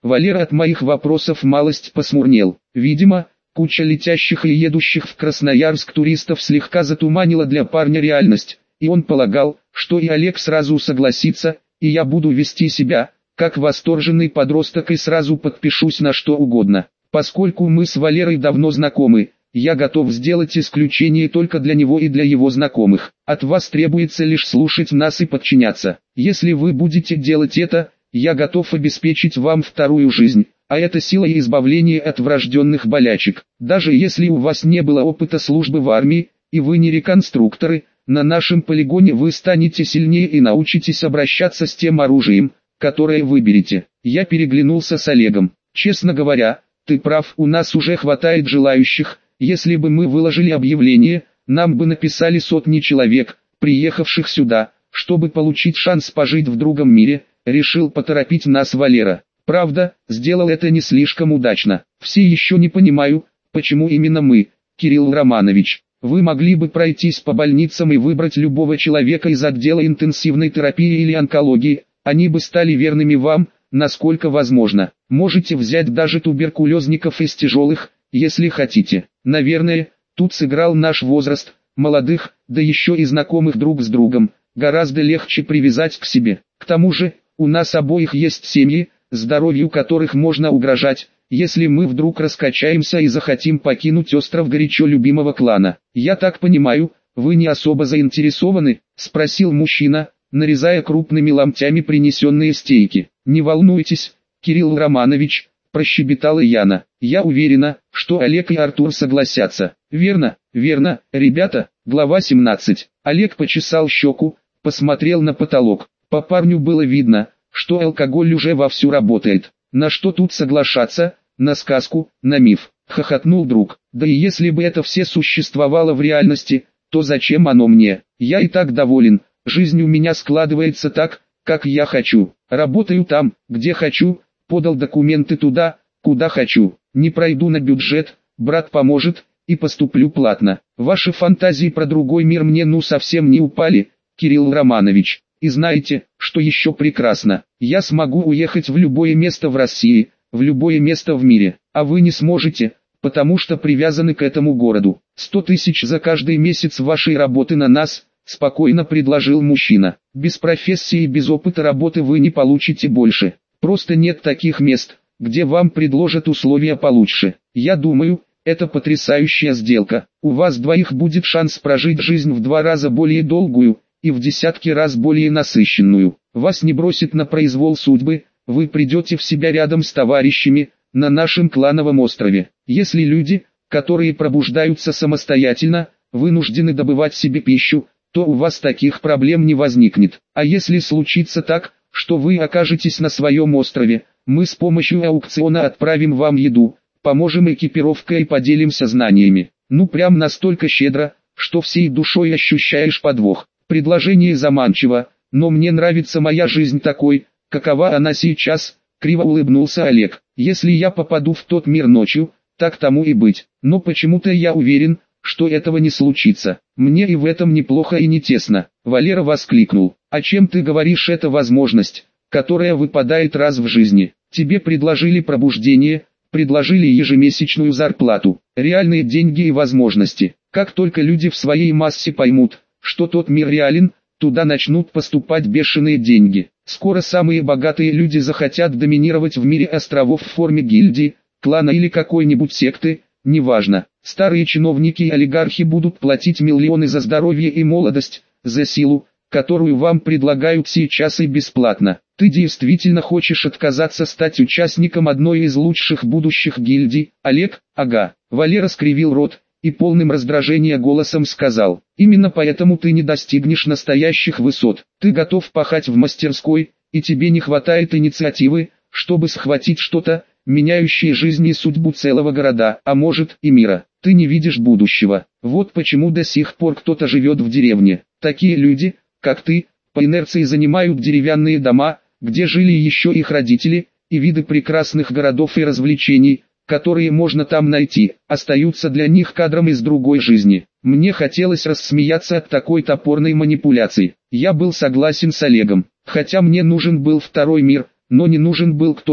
Валера от моих вопросов малость посмурнел. Видимо, куча летящих и едущих в Красноярск туристов слегка затуманила для парня реальность, и он полагал, что и Олег сразу согласится, и я буду вести себя, как восторженный подросток и сразу подпишусь на что угодно. Поскольку мы с Валерой давно знакомы, я готов сделать исключение только для него и для его знакомых. От вас требуется лишь слушать нас и подчиняться. Если вы будете делать это, я готов обеспечить вам вторую жизнь, а это сила и избавление от врожденных болячек. Даже если у вас не было опыта службы в армии, и вы не реконструкторы, на нашем полигоне вы станете сильнее и научитесь обращаться с тем оружием, которое выберете. Я переглянулся с Олегом. Честно говоря, ты прав, у нас уже хватает желающих. Если бы мы выложили объявление, нам бы написали сотни человек, приехавших сюда, чтобы получить шанс пожить в другом мире, решил поторопить нас Валера. Правда, сделал это не слишком удачно. Все еще не понимаю, почему именно мы, Кирилл Романович. Вы могли бы пройтись по больницам и выбрать любого человека из отдела интенсивной терапии или онкологии, они бы стали верными вам, насколько возможно. Можете взять даже туберкулезников из тяжелых, если хотите. Наверное, тут сыграл наш возраст, молодых, да еще и знакомых друг с другом, гораздо легче привязать к себе. К тому же, у нас обоих есть семьи, здоровью которых можно угрожать, если мы вдруг раскачаемся и захотим покинуть остров горячо любимого клана. Я так понимаю, вы не особо заинтересованы, спросил мужчина, нарезая крупными ломтями принесенные стейки. Не волнуйтесь, Кирилл Романович, прощебетала Яна. Я уверена, что Олег и Артур согласятся. Верно, верно, ребята. Глава 17. Олег почесал щеку, посмотрел на потолок. По парню было видно, что алкоголь уже вовсю работает. На что тут соглашаться, на сказку, на миф, хохотнул друг. Да и если бы это все существовало в реальности, то зачем оно мне? Я и так доволен, жизнь у меня складывается так, как я хочу. Работаю там, где хочу, подал документы туда, куда хочу. Не пройду на бюджет, брат поможет, и поступлю платно. Ваши фантазии про другой мир мне совсем не упали, Кирилл Романович. И знаете, что еще прекрасно? Я смогу уехать в любое место в России, в любое место в мире, а вы не сможете, потому что привязаны к этому городу. 100 тысяч за каждый месяц вашей работы на нас, спокойно предложил мужчина. Без профессии и без опыта работы вы не получите больше. Просто нет таких мест, где вам предложат условия получше. Я думаю, это потрясающая сделка. У вас двоих будет шанс прожить жизнь в 2 раза более долгую, и в десятки раз более насыщенную. Вас не бросит на произвол судьбы, вы придете в себя рядом с товарищами, на нашем клановом острове. Если люди, которые пробуждаются самостоятельно, вынуждены добывать себе пищу, то у вас таких проблем не возникнет. А если случится так, что вы окажетесь на своем острове, мы с помощью аукциона отправим вам еду, поможем экипировкой и поделимся знаниями. Ну прям настолько щедро, что всей душой ощущаешь подвох. Предложение заманчиво, но мне нравится моя жизнь такой, какова она сейчас, криво улыбнулся Олег. Если я попаду в тот мир ночью, так тому и быть. Но почему-то я уверен, что этого не случится. Мне и в этом неплохо и не тесно. Валера воскликнул. А чем ты говоришь, это возможность, которая выпадает раз в жизни. Тебе предложили пробуждение, предложили ежемесячную зарплату, реальные деньги и возможности. Как только люди в своей массе поймут, что тот мир реален, туда начнут поступать бешеные деньги. Скоро самые богатые люди захотят доминировать в мире островов в форме гильдии, клана или какой-нибудь секты, неважно. Старые чиновники и олигархи будут платить миллионы за здоровье и молодость, за силу, которую вам предлагают сейчас и бесплатно. Ты действительно хочешь отказаться стать участником одной из лучших будущих гильдий, Олег? Ага. Валера скривил рот и полным раздражения голосом сказал: именно поэтому ты не достигнешь настоящих высот. Ты готов пахать в мастерской, и тебе не хватает инициативы, чтобы схватить что-то, меняющее жизнь и судьбу целого города, а может и мира. Ты не видишь будущего. Вот почему до сих пор кто-то живет в деревне. Такие люди, как ты, по инерции занимают деревянные дома, где жили еще их родители, и виды прекрасных городов и развлечений, которые можно там найти, остаются для них кадром из другой жизни. Мне хотелось рассмеяться от такой топорной манипуляции. Я был согласен с Олегом, хотя мне нужен был второй мир, но не нужен был кто-то,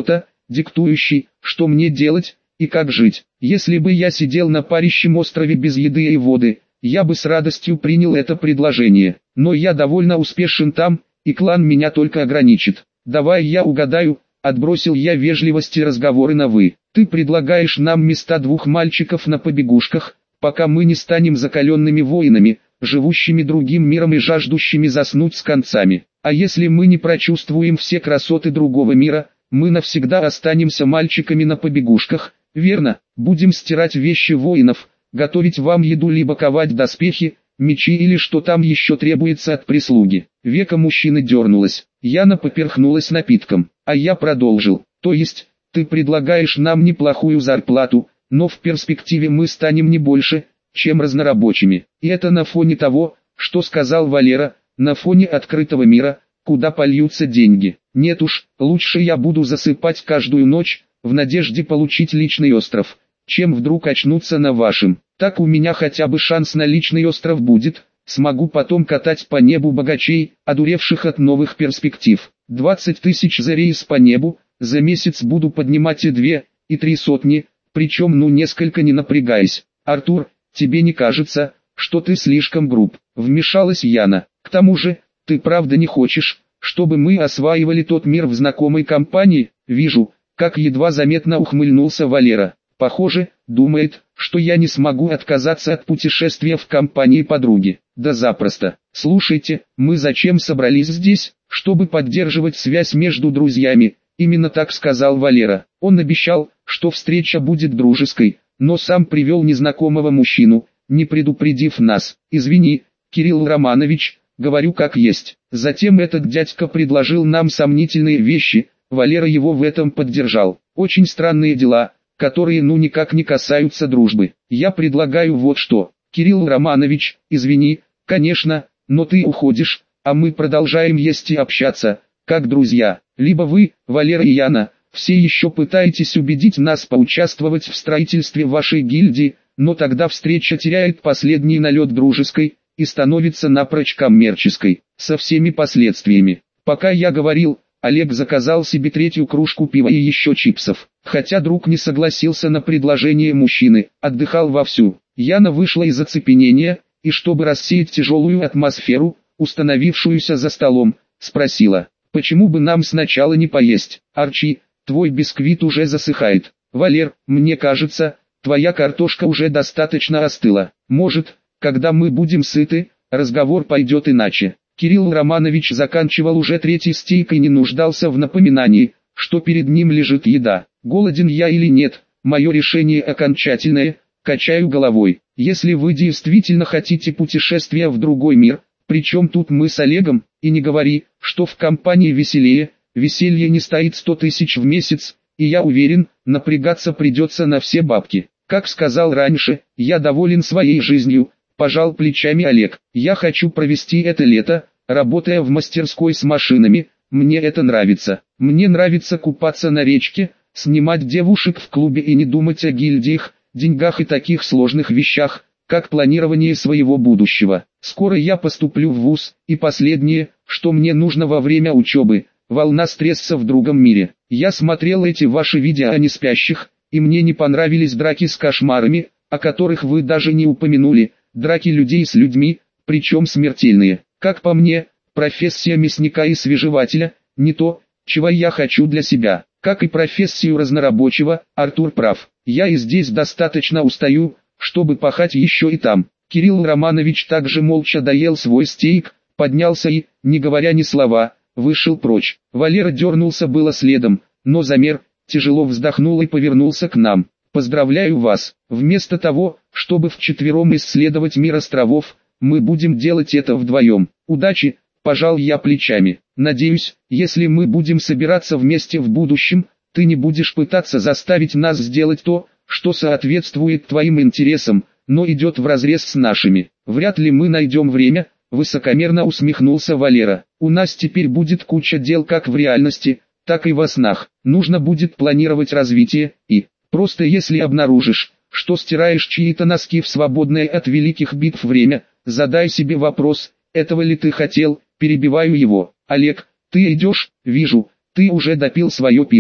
диктующий, что мне делать и как жить. Если бы я сидел на парящем острове без еды и воды, я бы с радостью принял это предложение. Но я довольно успешен там, и клан меня только ограничит. Давай я угадаю, отбросил я вежливости разговоры на «вы». Ты предлагаешь нам места двух мальчиков на побегушках, пока мы не станем закаленными воинами, живущими другим миром и жаждущими заснуть с концами. А если мы не прочувствуем все красоты другого мира, мы навсегда останемся мальчиками на побегушках, верно? Будем стирать вещи воинов, готовить вам еду либо ковать доспехи, мечи или что там еще требуется от прислуги. Века мужчины дернулось. Яна поперхнулась напитком, а я продолжил. То есть, ты предлагаешь нам неплохую зарплату, но в перспективе мы станем не больше, чем разнорабочими. И это на фоне того, что сказал Валера, на фоне открытого мира, куда польются деньги. Нет уж, лучше я буду засыпать каждую ночь, в надежде получить личный остров, чем вдруг очнуться на вашем. Так у меня хотя бы шанс на личный остров будет, смогу потом катать по небу богачей, одуревших от новых перспектив. 20 тысяч за рейс по небу, за месяц буду поднимать и 2, и 3 сотни, причем несколько не напрягаясь. Артур, тебе не кажется, что ты слишком груб? Вмешалась Яна. К тому же, ты правда не хочешь, чтобы мы осваивали тот мир в знакомой компании? Вижу, как едва заметно ухмыльнулся Валера. Похоже, думает, что я не смогу отказаться от путешествия в компании подруги. Да запросто. Слушайте, мы зачем собрались здесь? Чтобы поддерживать связь между друзьями. Именно так сказал Валера. Он обещал, что встреча будет дружеской, но сам привел незнакомого мужчину, не предупредив нас. Извини, Кирилл Романович, говорю как есть. Затем этот дядька предложил нам сомнительные вещи, Валера его в этом поддержал. Очень странные дела, которые никак не касаются дружбы. Я предлагаю вот что. Кирилл Романович, извини, конечно, но ты уходишь, а мы продолжаем есть и общаться, как друзья. Либо вы, Валера и Яна, все еще пытаетесь убедить нас поучаствовать в строительстве вашей гильдии, но тогда встреча теряет последний налет дружеской и становится напрочь коммерческой, со всеми последствиями. Пока я говорил, Олег заказал себе 3-ю кружку пива и еще чипсов. Хотя друг не согласился на предложение мужчины, отдыхал вовсю. Яна вышла из оцепенения, и чтобы рассеять тяжелую атмосферу, установившуюся за столом, спросила, почему бы нам сначала не поесть? Арчи, твой бисквит уже засыхает. Валер, мне кажется, твоя картошка уже достаточно остыла. Может, когда мы будем сыты, разговор пойдет иначе. Кирилл Романович заканчивал уже 3-й стейк и не нуждался в напоминании, что перед ним лежит еда. Голоден я или нет, мое решение окончательное, качаю головой. Если вы действительно хотите путешествия в другой мир, причем тут мы с Олегом, и не говори, что в компании веселее, веселье не стоит 100 тысяч в месяц, и я уверен, напрягаться придется на все бабки. Как сказал раньше, я доволен своей жизнью, пожал плечами Олег. Я хочу провести это лето, работая в мастерской с машинами, мне это нравится. Мне нравится купаться на речке, снимать девушек в клубе и не думать о гильдиях, деньгах и таких сложных вещах, как планирование своего будущего. Скоро я поступлю в вуз, и последнее, что мне нужно во время учебы, волна стресса в другом мире. Я смотрел эти ваши видео о неспящих, и мне не понравились драки с кошмарами, о которых вы даже не упомянули, драки людей с людьми, причем смертельные. Как по мне, профессия мясника и свежевателя, не то, чего я хочу для себя. Как и профессию разнорабочего, Артур прав. Я и здесь достаточно устаю, чтобы пахать еще и там. Кирилл Романович также молча доел свой стейк, поднялся и, не говоря ни слова, вышел прочь. Валера дернулся было следом, но замер, тяжело вздохнул и повернулся к нам. Поздравляю вас, вместо того, чтобы вчетвером исследовать мир островов, мы будем делать это вдвоем. Удачи, пожал я плечами. Надеюсь, если мы будем собираться вместе в будущем, ты не будешь пытаться заставить нас сделать то, что соответствует твоим интересам, но идет вразрез с нашими. Вряд ли мы найдем время, высокомерно усмехнулся Валера. У нас теперь будет куча дел как в реальности, так и во снах. Нужно будет планировать развитие, и, просто если обнаружишь, что стираешь чьи-то носки в свободное от великих битв время, задай себе вопрос, этого ли ты хотел, перебиваю его. Олег, ты идешь, вижу, ты уже допил свое пиво.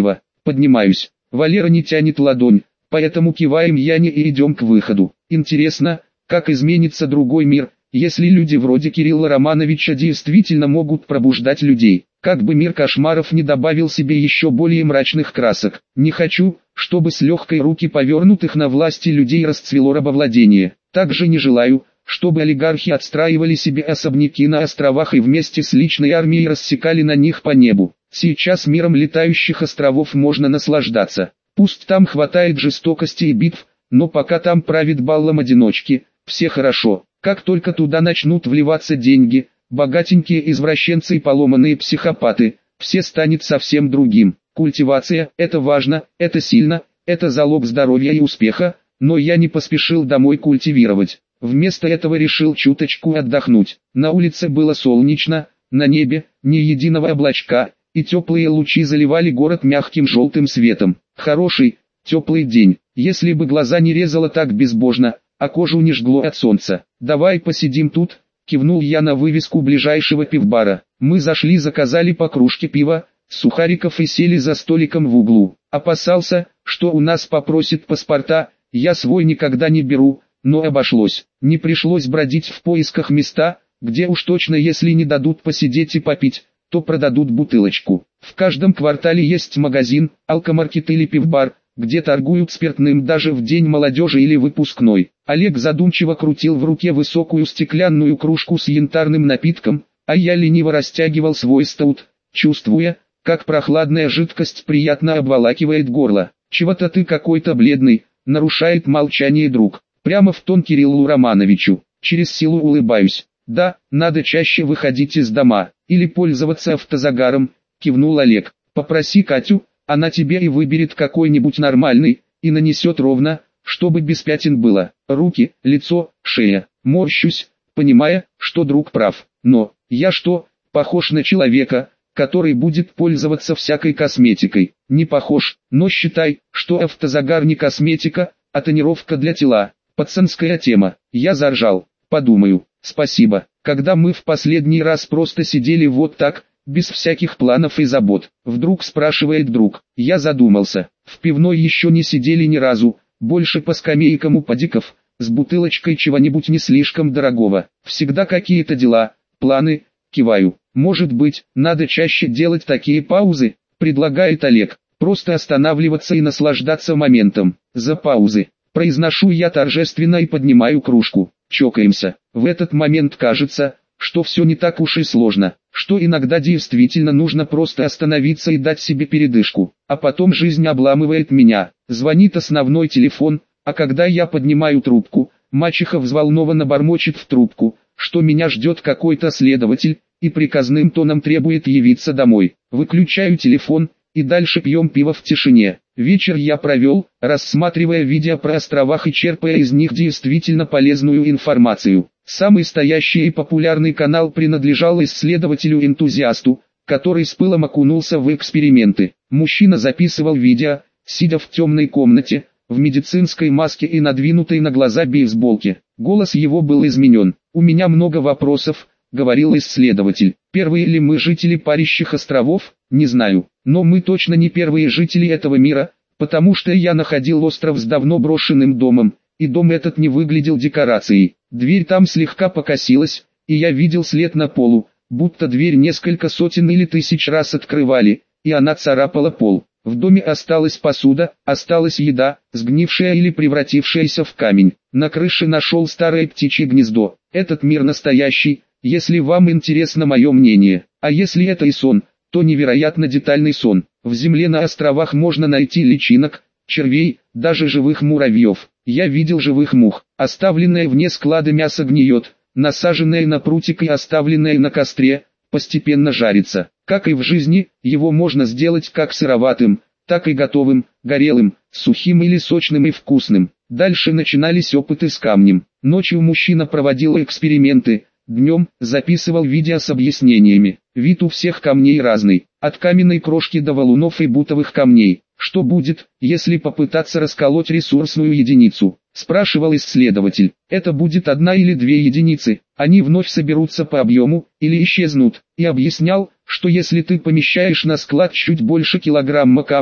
Поднимаюсь. Валера не тянет ладонь, поэтому киваем Яне и идем к выходу. Интересно, как изменится другой мир, если люди вроде Кирилла Романовича действительно могут пробуждать людей. Как бы мир кошмаров не добавил себе еще более мрачных красок. Не хочу, чтобы с легкой руки повернутых на власти людей расцвело рабовладение. Также не желаю, чтобы олигархи отстраивали себе особняки на островах и вместе с личной армией рассекали на них по небу. Сейчас миром летающих островов можно наслаждаться. Пусть там хватает жестокости и битв, но пока там правит баллом одиночки, все хорошо. Как только туда начнут вливаться деньги, богатенькие извращенцы и поломанные психопаты, все станет совсем другим. Культивация – это важно, это сильно, это залог здоровья и успеха, но я не поспешил домой культивировать. Вместо этого решил чуточку отдохнуть. На улице было солнечно, на небе ни единого облачка, и теплые лучи заливали город мягким желтым светом. Хороший, теплый день, если бы глаза не резало так безбожно, а кожу не жгло от солнца. «Давай посидим тут», — кивнул я на вывеску ближайшего пивбара. Мы зашли, заказали по кружке пива, сухариков и сели за столиком в углу. Опасался, что у нас попросят паспорта, я свой никогда не беру, но обошлось. Не пришлось бродить в поисках места, где уж точно если не дадут посидеть и попить, то продадут бутылочку. В каждом квартале есть магазин, алкомаркет или пивбар, где торгуют спиртным даже в день молодежи или выпускной. Олег задумчиво крутил в руке высокую стеклянную кружку с янтарным напитком, а я лениво растягивал свой стаут, чувствуя, как прохладная жидкость приятно обволакивает горло. «Чего-то ты какой-то бледный», — нарушает молчание друг. Прямо в тон Кириллу Романовичу. Через силу улыбаюсь. «Да, надо чаще выходить из дома, или пользоваться автозагаром», — кивнул Олег. «Попроси Катю, она тебе и выберет какой-нибудь нормальный, и нанесет ровно, чтобы без пятен было. Руки, лицо, шея». Морщусь, понимая, что друг прав. Но, я что, похож на человека, который будет пользоваться всякой косметикой? Не похож, но считай, что автозагар не косметика, а тонировка для тела. Пацанская тема. Я заржал. Подумаю. Спасибо. Когда мы в последний раз просто сидели вот так, без всяких планов и забот? Вдруг спрашивает друг. Я задумался. В пивной еще не сидели ни разу, больше по скамейкам у падиков, с бутылочкой чего-нибудь не слишком дорогого. Всегда какие-то дела, планы, киваю. Может быть, надо чаще делать такие паузы, предлагает Олег. Просто останавливаться и наслаждаться моментом. За паузы. Произношу я торжественно и поднимаю кружку. Чокаемся. В этот момент кажется, что все не так уж и сложно, что иногда действительно нужно просто остановиться и дать себе передышку. А потом жизнь обламывает меня. Звонит основной телефон, а когда я поднимаю трубку, мачеха взволнованно бормочет в трубку, что меня ждет какой-то следователь, и приказным тоном требует явиться домой. Выключаю телефон, и дальше пьем пиво в тишине. Вечер я провел, рассматривая видео про островах и черпая из них действительно полезную информацию. Самый стоящий и популярный канал принадлежал исследователю-энтузиасту, который с пылом окунулся в эксперименты. Мужчина записывал видео, сидя в темной комнате, в медицинской маске и надвинутой на глаза бейсболке. Голос его был изменен. «У меня много вопросов», — говорил исследователь. «Первые ли мы жители парящих островов? Не знаю. Но мы точно не первые жители этого мира, потому что я находил остров с давно брошенным домом, и дом этот не выглядел декорацией. Дверь там слегка покосилась, и я видел след на полу, будто дверь несколько сотен или тысяч раз открывали, и она царапала пол. В доме осталась посуда, осталась еда, сгнившая или превратившаяся в камень. На крыше нашел старое птичье гнездо. Этот мир настоящий, если вам интересно мое мнение. А если это и сон, то невероятно детальный сон. В земле на островах можно найти личинок, червей, даже живых муравьев. Я видел живых мух. Оставленное вне склада мясо гниет, насаженное на прутик и оставленное на костре, постепенно жарится. Как и в жизни, его можно сделать как сыроватым, так и готовым, горелым, сухим или сочным и вкусным. Дальше начинались опыты с камнем. Ночью мужчина проводил эксперименты, днем записывал видео с объяснениями. Вид у всех камней разный, от каменной крошки до валунов и бутовых камней. Что будет, если попытаться расколоть ресурсную единицу? Спрашивал исследователь. Это будет 1 или 2 единицы, они вновь соберутся по объему, или исчезнут. И объяснял, что если ты помещаешь на склад чуть больше килограмма камня,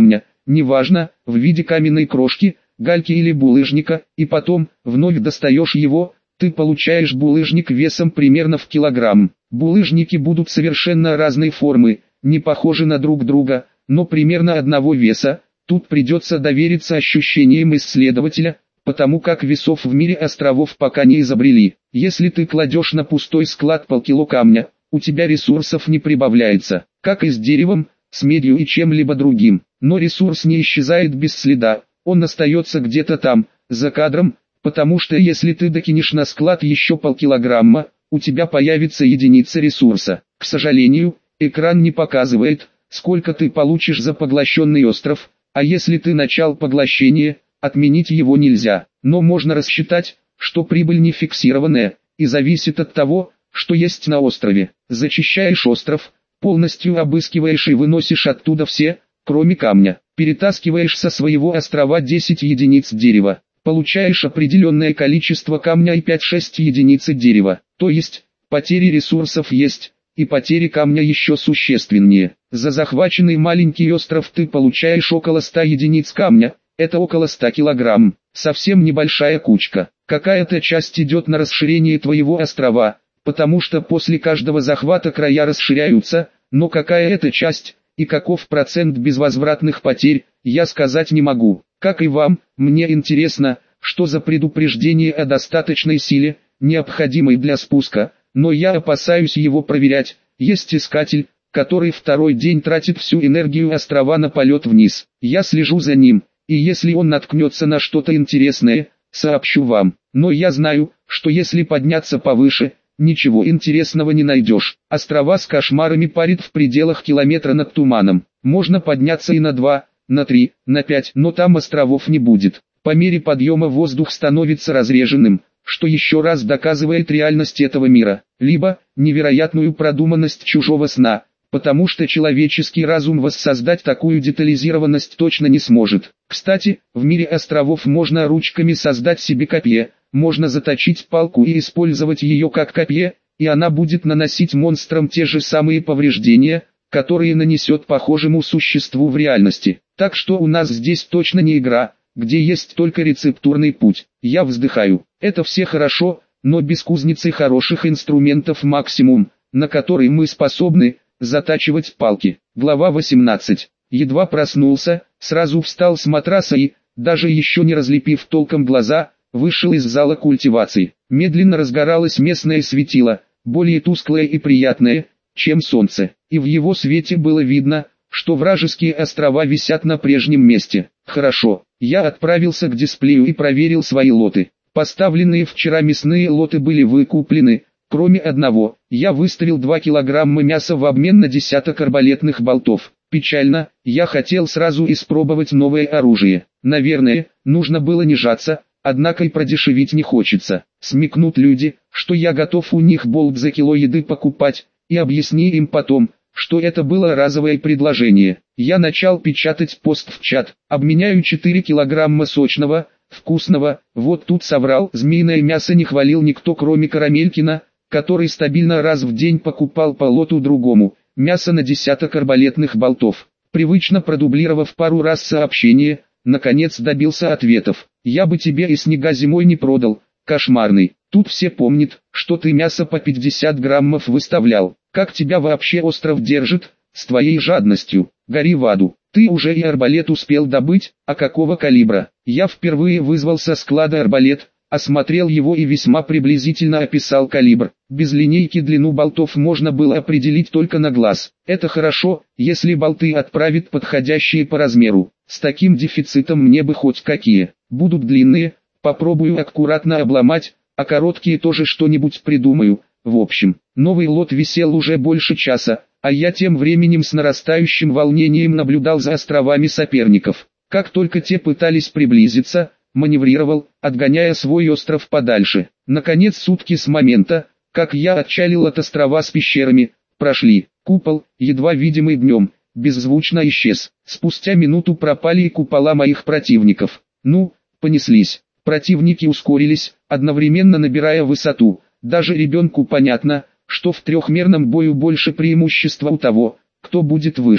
неважно, в виде каменной крошки, гальки или булыжника, и потом, вновь достаешь его, ты получаешь булыжник весом примерно в килограмм. Булыжники будут совершенно разной формы, не похожи на друг друга, но примерно одного веса. Тут придется довериться ощущениям исследователя, потому как весов в мире островов пока не изобрели. Если ты кладешь на пустой склад полкило камня, у тебя ресурсов не прибавляется, как и с деревом, с медью и чем-либо другим. Но ресурс не исчезает без следа, он остается где-то там, за кадром, потому что если ты докинешь на склад еще полкилограмма, у тебя появится единица ресурса. К сожалению, экран не показывает, сколько ты получишь за поглощенный остров, а если ты начал поглощение, отменить его нельзя. Но можно рассчитать, что прибыль не фиксированная, и зависит от того, что есть на острове. Зачищаешь остров, полностью обыскиваешь и выносишь оттуда все, кроме камня. Перетаскиваешь со своего острова 10 единиц дерева. Получаешь определенное количество камня и 5-6 единиц дерева. То есть, потери ресурсов есть, и потери камня еще существеннее. За захваченный маленький остров ты получаешь около 100 единиц камня, это около 100 килограмм. Совсем небольшая кучка. Какая-то часть идет на расширение твоего острова, потому что после каждого захвата края расширяются, но какая это часть, и каков процент безвозвратных потерь, я сказать не могу. Как и вам, мне интересно, что за предупреждение о достаточной силе, необходимой для спуска, но я опасаюсь его проверять. Есть искатель, который второй день тратит всю энергию острова на полет вниз. Я слежу за ним, и если он наткнется на что-то интересное, сообщу вам. Но я знаю, что если подняться повыше, ничего интересного не найдешь. Острова с кошмарами парят в пределах километра над туманом. Можно подняться и на 2, на 3, на 5, но там островов не будет. По мере подъема воздух становится разреженным, что еще раз доказывает реальность этого мира, либо невероятную продуманность чужого сна, потому что человеческий разум воссоздать такую детализированность точно не сможет. Кстати, в мире островов можно ручками создать себе копье, можно заточить палку и использовать ее как копье, и она будет наносить монстрам те же самые повреждения, которые нанесет похожему существу в реальности. Так что у нас здесь точно не игра, где есть только рецептурный путь. Я вздыхаю. Это все хорошо, но без кузницы хороших инструментов максимум, на который мы способны, затачивать палки. Глава 18. Едва проснулся, сразу встал с матраса и, даже еще не разлепив толком глаза, вышел из зала культивации. Медленно разгоралось местное светило, более тусклое и приятное, чем солнце, и в его свете было видно, что вражеские острова висят на прежнем месте. Хорошо, я отправился к дисплею и проверил свои лоты. Поставленные вчера мясные лоты были выкуплены, кроме одного. Я выставил 2 килограмма мяса в обмен на десяток арбалетных болтов. Печально, я хотел сразу испробовать новое оружие. Наверное, нужно было не жаться, однако и продешевить не хочется. Смекнут люди, что я готов у них болт за кило еды покупать, и объясни им потом, что это было разовое предложение. Я начал печатать пост в чат. Обменяю 4 килограмма сочного, вкусного. Вот тут соврал. Змеиное мясо не хвалил никто, кроме Карамелькина, который стабильно раз в день покупал по лоту другому. Мясо на десяток арбалетных болтов. Привычно продублировав пару раз сообщение, наконец добился ответов. Я бы тебе и снега зимой не продал, кошмарный. Тут все помнят, что ты мясо по 50 граммов выставлял. Как тебя вообще остров держит, с твоей жадностью? Гори в аду. Ты уже и арбалет успел добыть, а какого калибра? Я впервые вызвал со склада арбалет, осмотрел его и весьма приблизительно описал калибр. Без линейки длину болтов можно было определить только на глаз. Это хорошо, если болты отправят подходящие по размеру. С таким дефицитом мне бы хоть какие. Будут длинные, попробую аккуратно обломать, а короткие тоже что-нибудь придумаю. В общем, новый лот висел уже больше часа, а я тем временем с нарастающим волнением наблюдал за островами соперников. Как только те пытались приблизиться, маневрировал, отгоняя свой остров подальше. Наконец сутки с момента, как я отчалил от острова с пещерами, прошли. Купол, едва видимый днем, беззвучно исчез. Спустя минуту пропали и купола моих противников. Ну, понеслись. Противники ускорились, одновременно набирая высоту. Даже ребенку понятно, что в трехмерном бою больше преимущества у того, кто будет выше.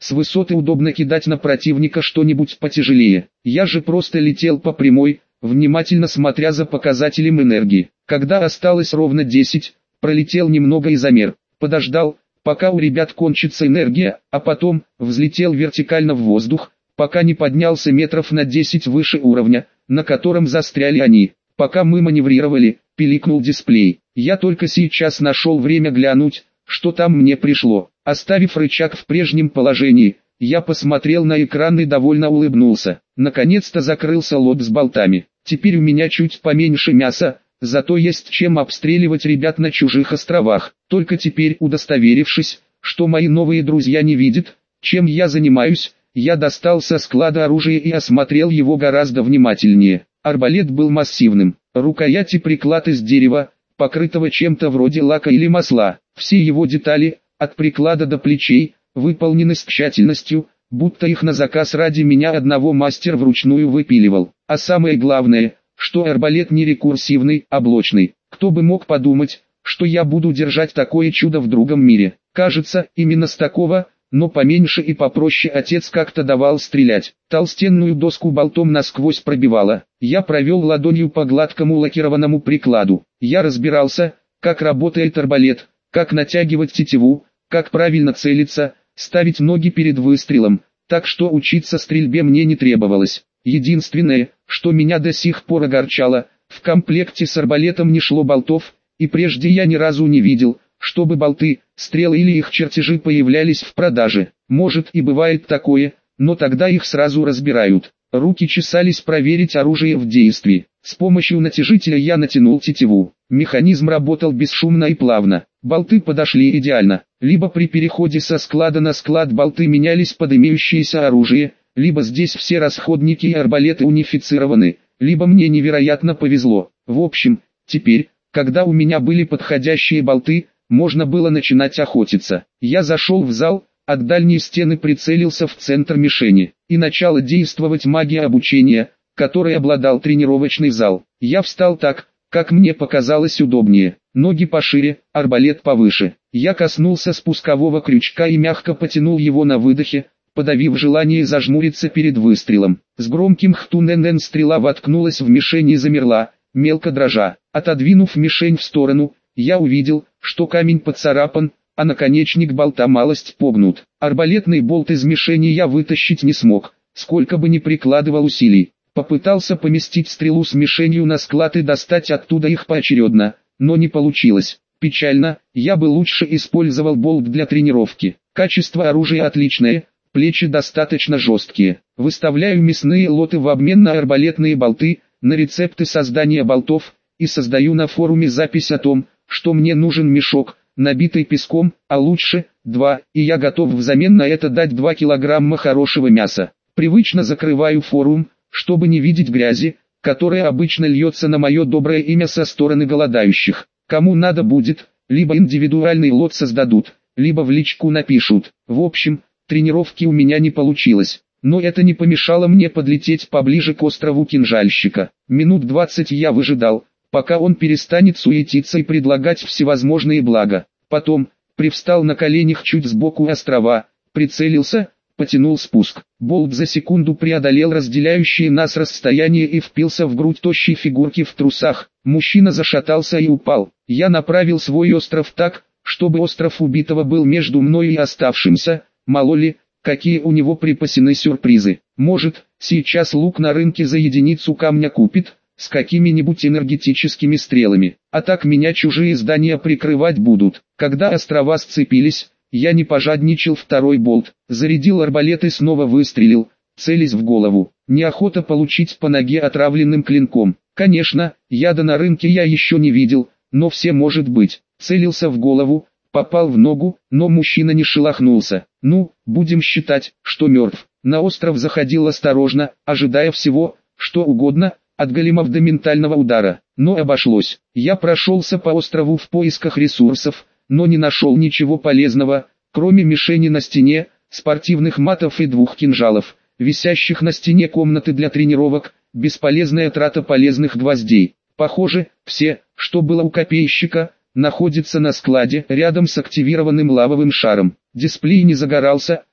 С высоты удобно кидать на противника что-нибудь потяжелее. Я же просто летел по прямой, внимательно смотря за показателем энергии. Когда осталось ровно 10, пролетел немного и замер. Подождал, пока у ребят кончится энергия, а потом взлетел вертикально в воздух, пока не поднялся метров на 10 выше уровня, на котором застряли они. Пока мы маневрировали, пиликнул дисплей. Я только сейчас нашел время глянуть, что там мне пришло. Оставив рычаг в прежнем положении, я посмотрел на экран и довольно улыбнулся. Наконец-то закрылся лот с болтами. Теперь у меня чуть поменьше мяса, зато есть чем обстреливать ребят на чужих островах. Только теперь, удостоверившись, что мои новые друзья не видят, чем я занимаюсь, я достал со склада оружие и осмотрел его гораздо внимательнее. Арбалет был массивным, рукоять и приклад из дерева, покрытого чем-то вроде лака или масла. Все его детали, от приклада до плечей, выполнены с тщательностью, будто их на заказ ради меня одного мастер вручную выпиливал. А самое главное, что арбалет не рекурсивный, а блочный. Кто бы мог подумать, что я буду держать такое чудо в другом мире. Кажется, именно с такого, но поменьше и попроще отец как-то давал стрелять. Толстенную доску болтом насквозь пробивало. Я провел ладонью по гладкому лакированному прикладу. Я разбирался, как работает арбалет, как натягивать тетиву, как правильно целиться, ставить ноги перед выстрелом, так что учиться стрельбе мне не требовалось. Единственное, что меня до сих пор огорчало, в комплекте с арбалетом не шло болтов, и прежде я ни разу не видел, чтобы болты, стрелы или их чертежи появлялись в продаже. Может и бывает такое, но тогда их сразу разбирают. Руки чесались проверить оружие в действии. С помощью натяжителя я натянул тетиву. Механизм работал бесшумно и плавно. Болты подошли идеально. Либо при переходе со склада на склад болты менялись под имеющееся оружие, либо здесь все расходники и арбалеты унифицированы, либо мне невероятно повезло. В общем, теперь, когда у меня были подходящие болты, можно было начинать охотиться. Я зашел в зал, от дальней стены прицелился в центр мишени, и начала действовать магия обучения, которой обладал тренировочный зал. Я встал так, как мне показалось удобнее, ноги пошире, арбалет повыше. Я коснулся спускового крючка и мягко потянул его на выдохе, подавив желание зажмуриться перед выстрелом. С громким хтуненен стрела воткнулась в мишень и замерла, мелко дрожа. Отодвинув мишень в сторону, я увидел, что камень поцарапан, а наконечник болта малость погнут. Арбалетный болт из мишени я вытащить не смог, сколько бы ни прикладывал усилий. Попытался поместить стрелу с мишенью на склад и достать оттуда их поочередно, но не получилось. Печально, я бы лучше использовал болт для тренировки. Качество оружия отличное, плечи достаточно жесткие. Выставляю мясные лоты в обмен на арбалетные болты, на рецепты создания болтов, и создаю на форуме запись о том, что мне нужен мешок, набитый песком, а лучше, 2, и я готов взамен на это дать 2 килограмма хорошего мяса. Привычно закрываю форум, чтобы не видеть грязи, которая обычно льется на мое доброе имя со стороны голодающих. Кому надо будет, либо индивидуальный лот создадут, либо в личку напишут. В общем, тренировки у меня не получилось, но это не помешало мне подлететь поближе к острову кинжальщика. Минут 20 я выжидал, пока он перестанет суетиться и предлагать всевозможные блага. Потом, привстал на коленях чуть сбоку острова, прицелился, потянул спуск. Болт за секунду преодолел разделяющее нас расстояние и впился в грудь тощей фигурки в трусах. Мужчина зашатался и упал. Я направил свой остров так, чтобы остров убитого был между мной и оставшимся. Мало ли, какие у него припасены сюрпризы. Может, сейчас лук на рынке за единицу камня купит, с какими-нибудь энергетическими стрелами. А так меня чужие здания прикрывать будут. Когда острова сцепились, я не пожадничал второй болт, зарядил арбалет и снова выстрелил, целясь в голову. Неохота получить по ноге отравленным клинком. Конечно, яда на рынке я еще не видел, но все может быть. Целился в голову, попал в ногу, но мужчина не шелохнулся. Ну, будем считать, что мертв. На остров заходил осторожно, ожидая всего, что угодно, от големов до ментального удара. Но обошлось. Я прошелся по острову в поисках ресурсов, но не нашел ничего полезного, кроме мишени на стене, спортивных матов и 2 кинжалов, висящих на стене комнаты для тренировок, бесполезная трата полезных гвоздей. Похоже, все, что было у копейщика, находится на складе, рядом с активированным лавовым шаром. Дисплей не загорался,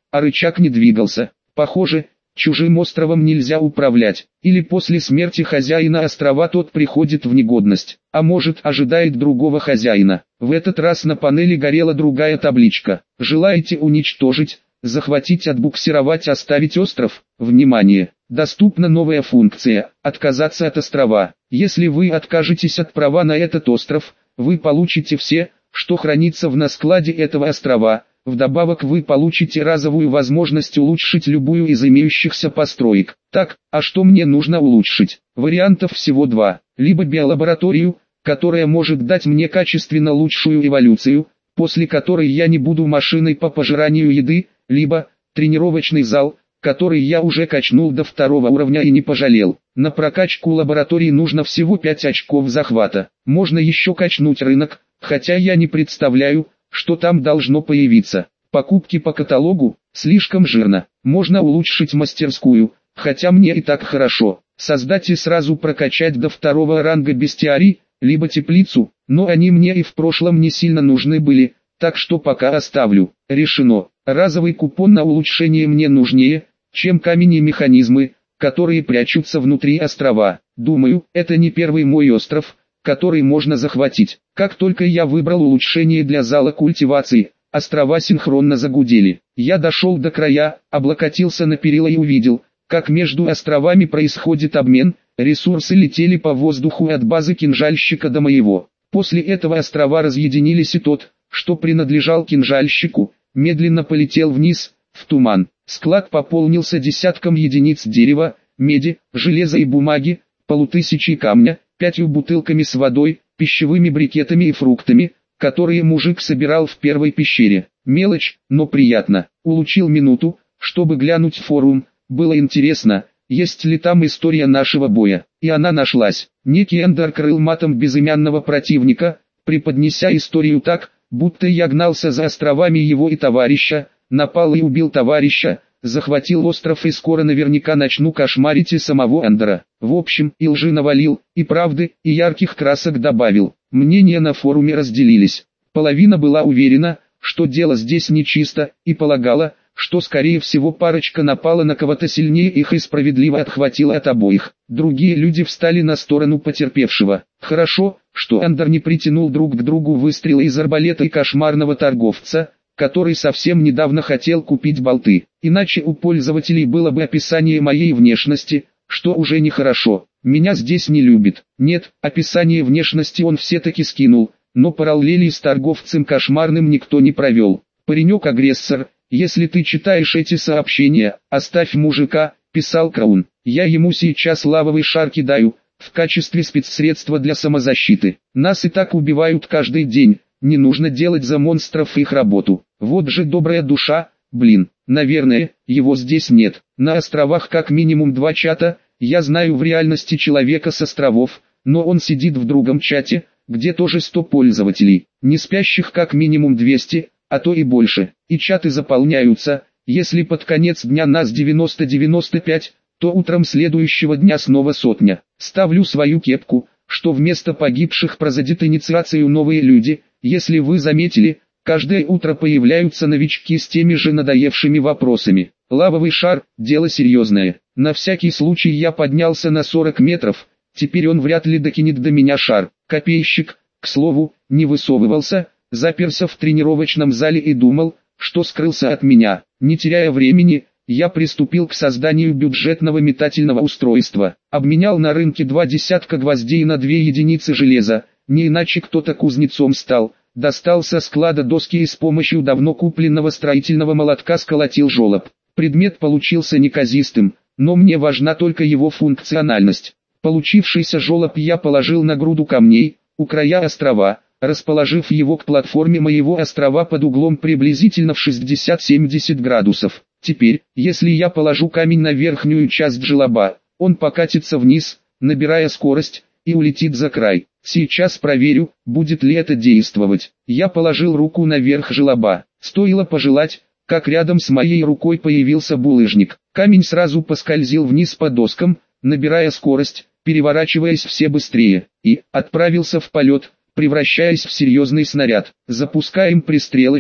а рычаг не двигался. Похоже, чужим островом нельзя управлять, или после смерти хозяина острова тот приходит в негодность, а может ожидает другого хозяина. В этот раз на панели горела другая табличка: «Желаете уничтожить, захватить, отбуксировать, оставить остров? Внимание! Доступна новая функция – отказаться от острова. Если вы откажетесь от права на этот остров, вы получите все, что хранится на складе этого острова. Вдобавок вы получите разовую возможность улучшить любую из имеющихся построек». Так, а что мне нужно улучшить? Вариантов всего два. Либо биолабораторию, которая может дать мне качественно лучшую эволюцию, после которой я не буду машиной по пожиранию еды, либо тренировочный зал, который я уже качнул до 2 уровня и не пожалел. На прокачку лаборатории нужно всего 5 очков захвата. Можно еще качнуть рынок, хотя я не представляю, что там должно появиться. Покупки по каталогу слишком жирно. Можно улучшить мастерскую, хотя мне и так хорошо. Создать и сразу прокачать до 2 ранга бестиарий, либо теплицу, но они мне и в прошлом не сильно нужны были, так что пока оставлю. Решено. Разовый купон на улучшение мне нужнее, чем камень и механизмы, которые прячутся внутри острова. Думаю, это не первый мой остров, который можно захватить. Как только я выбрал улучшение для зала культивации, острова синхронно загудели. Я дошел до края, облокотился на перила и увидел, как между островами происходит обмен, ресурсы летели по воздуху от базы кинжальщика до моего. После этого острова разъединились, и тот, что принадлежал кинжальщику, медленно полетел вниз, в туман. Склад пополнился десятком единиц дерева, меди, железа и бумаги, 500 камня, 5 бутылками с водой, пищевыми брикетами и фруктами, которые мужик собирал в первой пещере. Мелочь, но приятно. Улучил минуту, чтобы глянуть в форум. Было интересно, есть ли там история нашего боя. И она нашлась. Некий Эндер крыл матом безымянного противника, преподнеся историю так, будто я гнался за островами его и товарища, напал и убил товарища, захватил остров и скоро наверняка начну кошмарить и самого Эндера. В общем, и лжи навалил, и правды, и ярких красок добавил. Мнения на форуме разделились. Половина была уверена, что дело здесь нечисто, и полагала, что скорее всего парочка напала на кого-то сильнее их и справедливо отхватила от обоих. Другие люди встали на сторону потерпевшего. Хорошо, что Эндер не притянул друг к другу выстрелы из арбалета и кошмарного торговца, который совсем недавно хотел купить болты. Иначе у пользователей было бы описание моей внешности, что уже нехорошо. Меня здесь не любит. Нет, описание внешности он все-таки скинул, но параллели с торговцем кошмарным никто не провел. Паренек-агрессор, если ты читаешь эти сообщения, оставь мужика, писал Краун. Я ему сейчас лавовый шар кидаю, в качестве спецсредства для самозащиты. Нас и так убивают каждый день, не нужно делать за монстров их работу. Вот же добрая душа, блин, наверное, его здесь нет. На островах как минимум 2 чата, я знаю в реальности человека с островов, но он сидит в другом чате, где тоже 100 пользователей, не спящих как минимум 200, а то и больше. И чаты заполняются, если под конец дня нас 90-95, то утром следующего дня снова 100. Ставлю свою кепку, что вместо погибших прозадит инициацию новые люди. Если вы заметили, каждое утро появляются новички с теми же надоевшими вопросами. Лавовый шар – дело серьезное. На всякий случай я поднялся на 40 метров, теперь он вряд ли докинет до меня шар. Копейщик, к слову, не высовывался, заперся в тренировочном зале и думал, что скрылся от меня. Не теряя времени, я приступил к созданию бюджетного метательного устройства. Обменял на рынке 2 десятка гвоздей на 2 единицы железа, не иначе кто-то кузнецом стал. Достал со склада доски и с помощью давно купленного строительного молотка сколотил желоб. Предмет получился неказистым, но мне важна только его функциональность. Получившийся желоб я положил на груду камней, у края острова, расположив его к платформе моего острова под углом приблизительно в 60-70 градусов. Теперь, если я положу камень на верхнюю часть желоба, он покатится вниз, набирая скорость, и улетит за край. Сейчас проверю, будет ли это действовать. Я положил руку наверх желоба. Стоило пожелать, как рядом с моей рукой появился булыжник. Камень сразу поскользил вниз по доскам, набирая скорость, переворачиваясь все быстрее, и отправился в полет, превращаясь в серьезный снаряд. Запускаем пристрелочный,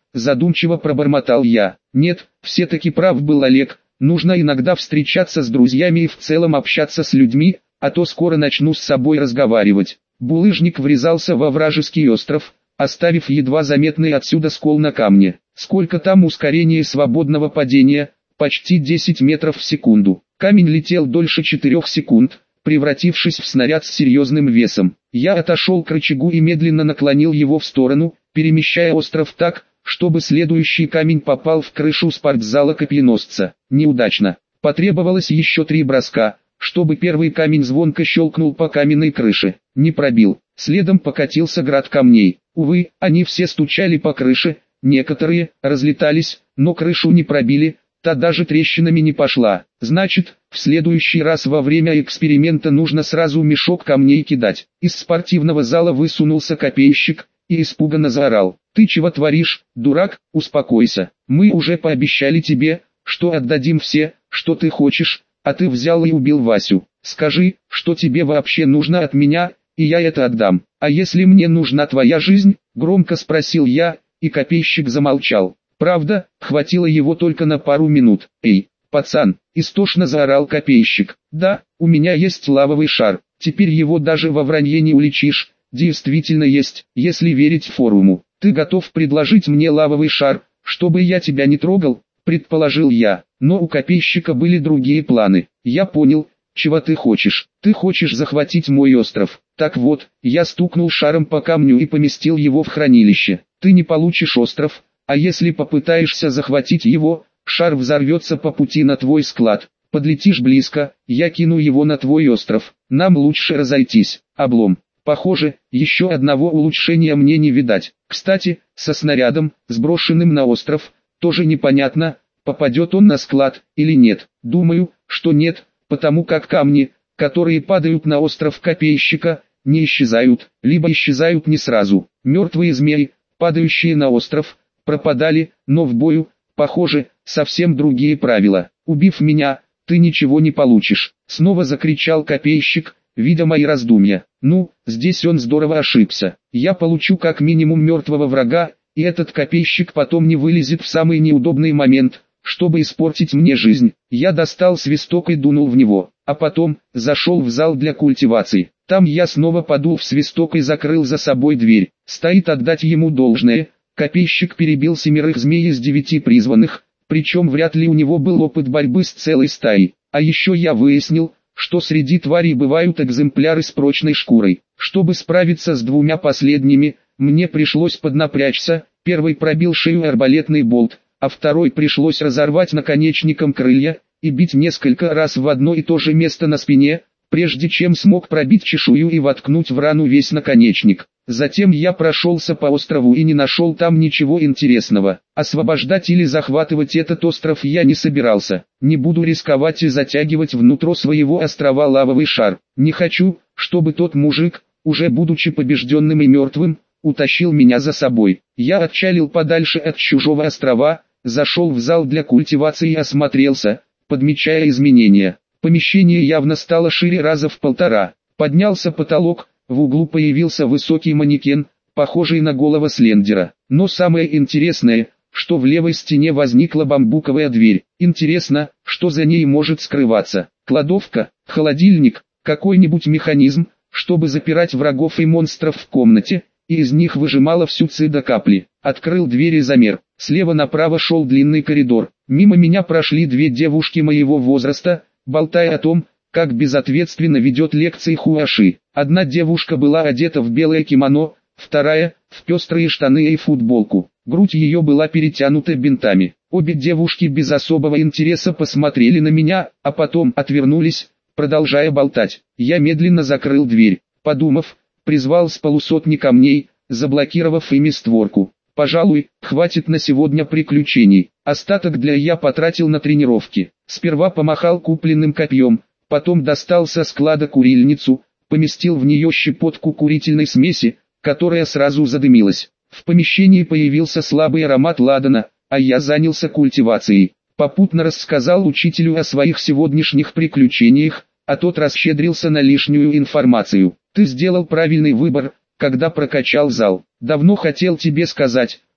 задумчиво пробормотал я. Нет, все-таки прав был Олег, нужно иногда встречаться с друзьями и в целом общаться с людьми, а то скоро начну с собой разговаривать. Булыжник врезался во вражеский остров, оставив едва заметный отсюда скол на камне. Сколько там ускорение свободного падения? Почти 10 метров в секунду. Камень летел дольше 4 секунд, превратившись в снаряд с серьезным весом. Я отошел к рычагу и медленно наклонил его в сторону, перемещая остров так, чтобы следующий камень попал в крышу спортзала копьеносца. Неудачно. Потребовалось еще 3 броска, чтобы первый камень звонко щелкнул по каменной крыше. Не пробил. Следом покатился град камней. Увы, они все стучали по крыше, некоторые разлетались, но крышу не пробили, та даже трещинами не пошла. Значит, в следующий раз во время эксперимента нужно сразу мешок камней кидать. Из спортивного зала высунулся копейщик и испуганно заорал: «Ты чего творишь, дурак? Успокойся. Мы уже пообещали тебе, что отдадим все, что ты хочешь, а ты взял и убил Васю. Скажи, что тебе вообще нужно от меня, и я это отдам. А если мне нужна твоя жизнь?» — громко спросил я, и копейщик замолчал. Правда, хватило его только на пару минут. «Эй, пацан!» — истошно заорал копейщик. «Да, у меня есть лавовый шар, теперь его даже во вранье не уличишь. Действительно есть, если верить форуму. Ты готов предложить мне лавовый шар, чтобы я тебя не трогал?» — предположил я. Но у копейщика были другие планы. Я понял, чего ты хочешь. Ты хочешь захватить мой остров. Так вот, я стукнул шаром по камню и поместил его в хранилище. Ты не получишь остров, а если попытаешься захватить его, шар взорвется по пути на твой склад. Подлетишь близко, я кину его на твой остров. Нам лучше разойтись. Облом. Похоже, еще одного улучшения мне не видать. Кстати, со снарядом, сброшенным на остров, тоже непонятно, попадет он на склад или нет. Думаю, что нет, потому как камни, которые падают на остров копейщика, не исчезают, либо исчезают не сразу. Мертвые змеи, падающие на остров, пропадали, но в бою, похоже, совсем другие правила. «Убив меня, ты ничего не получишь», — снова закричал копейщик, видя мои раздумья. «Ну, здесь он здорово ошибся. Я получу как минимум мертвого врага, и этот копейщик потом не вылезет в самый неудобный момент, чтобы испортить мне жизнь». Я достал свисток и дунул в него, а потом зашел в зал для культивации. Там я снова подул в свисток и закрыл за собой дверь. Стоит отдать ему должное, копейщик перебил 7 змей из 9 призванных, причем вряд ли у него был опыт борьбы с целой стаей. А еще я выяснил, что среди тварей бывают экземпляры с прочной шкурой. Чтобы справиться с 2 последними, мне пришлось поднапрячься. Первый пробил шею арбалетный болт, а второй пришлось разорвать наконечником крылья и бить несколько раз в одно и то же место на спине, прежде чем смог пробить чешую и воткнуть в рану весь наконечник. Затем я прошелся по острову и не нашел там ничего интересного. Освобождать или захватывать этот остров я не собирался. Не буду рисковать и затягивать внутрь своего острова лавовый шар. Не хочу, чтобы тот мужик, уже будучи побежденным и мертвым, утащил меня за собой. Я отчалил подальше от чужого острова, зашел в зал для культивации и осмотрелся, подмечая изменения. Помещение явно стало шире раза в 1,5. Поднялся потолок, в углу появился высокий манекен, похожий на голову Слендера. Но самое интересное, что в левой стене возникла бамбуковая дверь. Интересно, что за ней может скрываться. Кладовка, холодильник, какой-нибудь механизм, чтобы запирать врагов и монстров в комнате, и из них выжимала всю ци до капли. Открыл дверь и замер. Слева направо шел длинный коридор. Мимо меня прошли 2 девушки моего возраста, болтая о том, как безответственно ведет лекции Хуаши. Одна девушка была одета в белое кимоно, вторая — в пестрые штаны и футболку. Грудь ее была перетянута бинтами. Обе девушки без особого интереса посмотрели на меня, а потом отвернулись, продолжая болтать. Я медленно закрыл дверь. Подумав, призвал с 100 камней, заблокировав ими створку. Пожалуй, хватит на сегодня приключений. Остаток для я потратил на тренировки. Сперва помахал купленным копьем, потом достал со склада курильницу, поместил в нее щепотку курительной смеси, которая сразу задымилась. В помещении появился слабый аромат ладана, а я занялся культивацией. Попутно рассказал учителю о своих сегодняшних приключениях, а тот расщедрился на лишнюю информацию. «Ты сделал правильный выбор, когда прокачал зал. Давно хотел тебе сказать,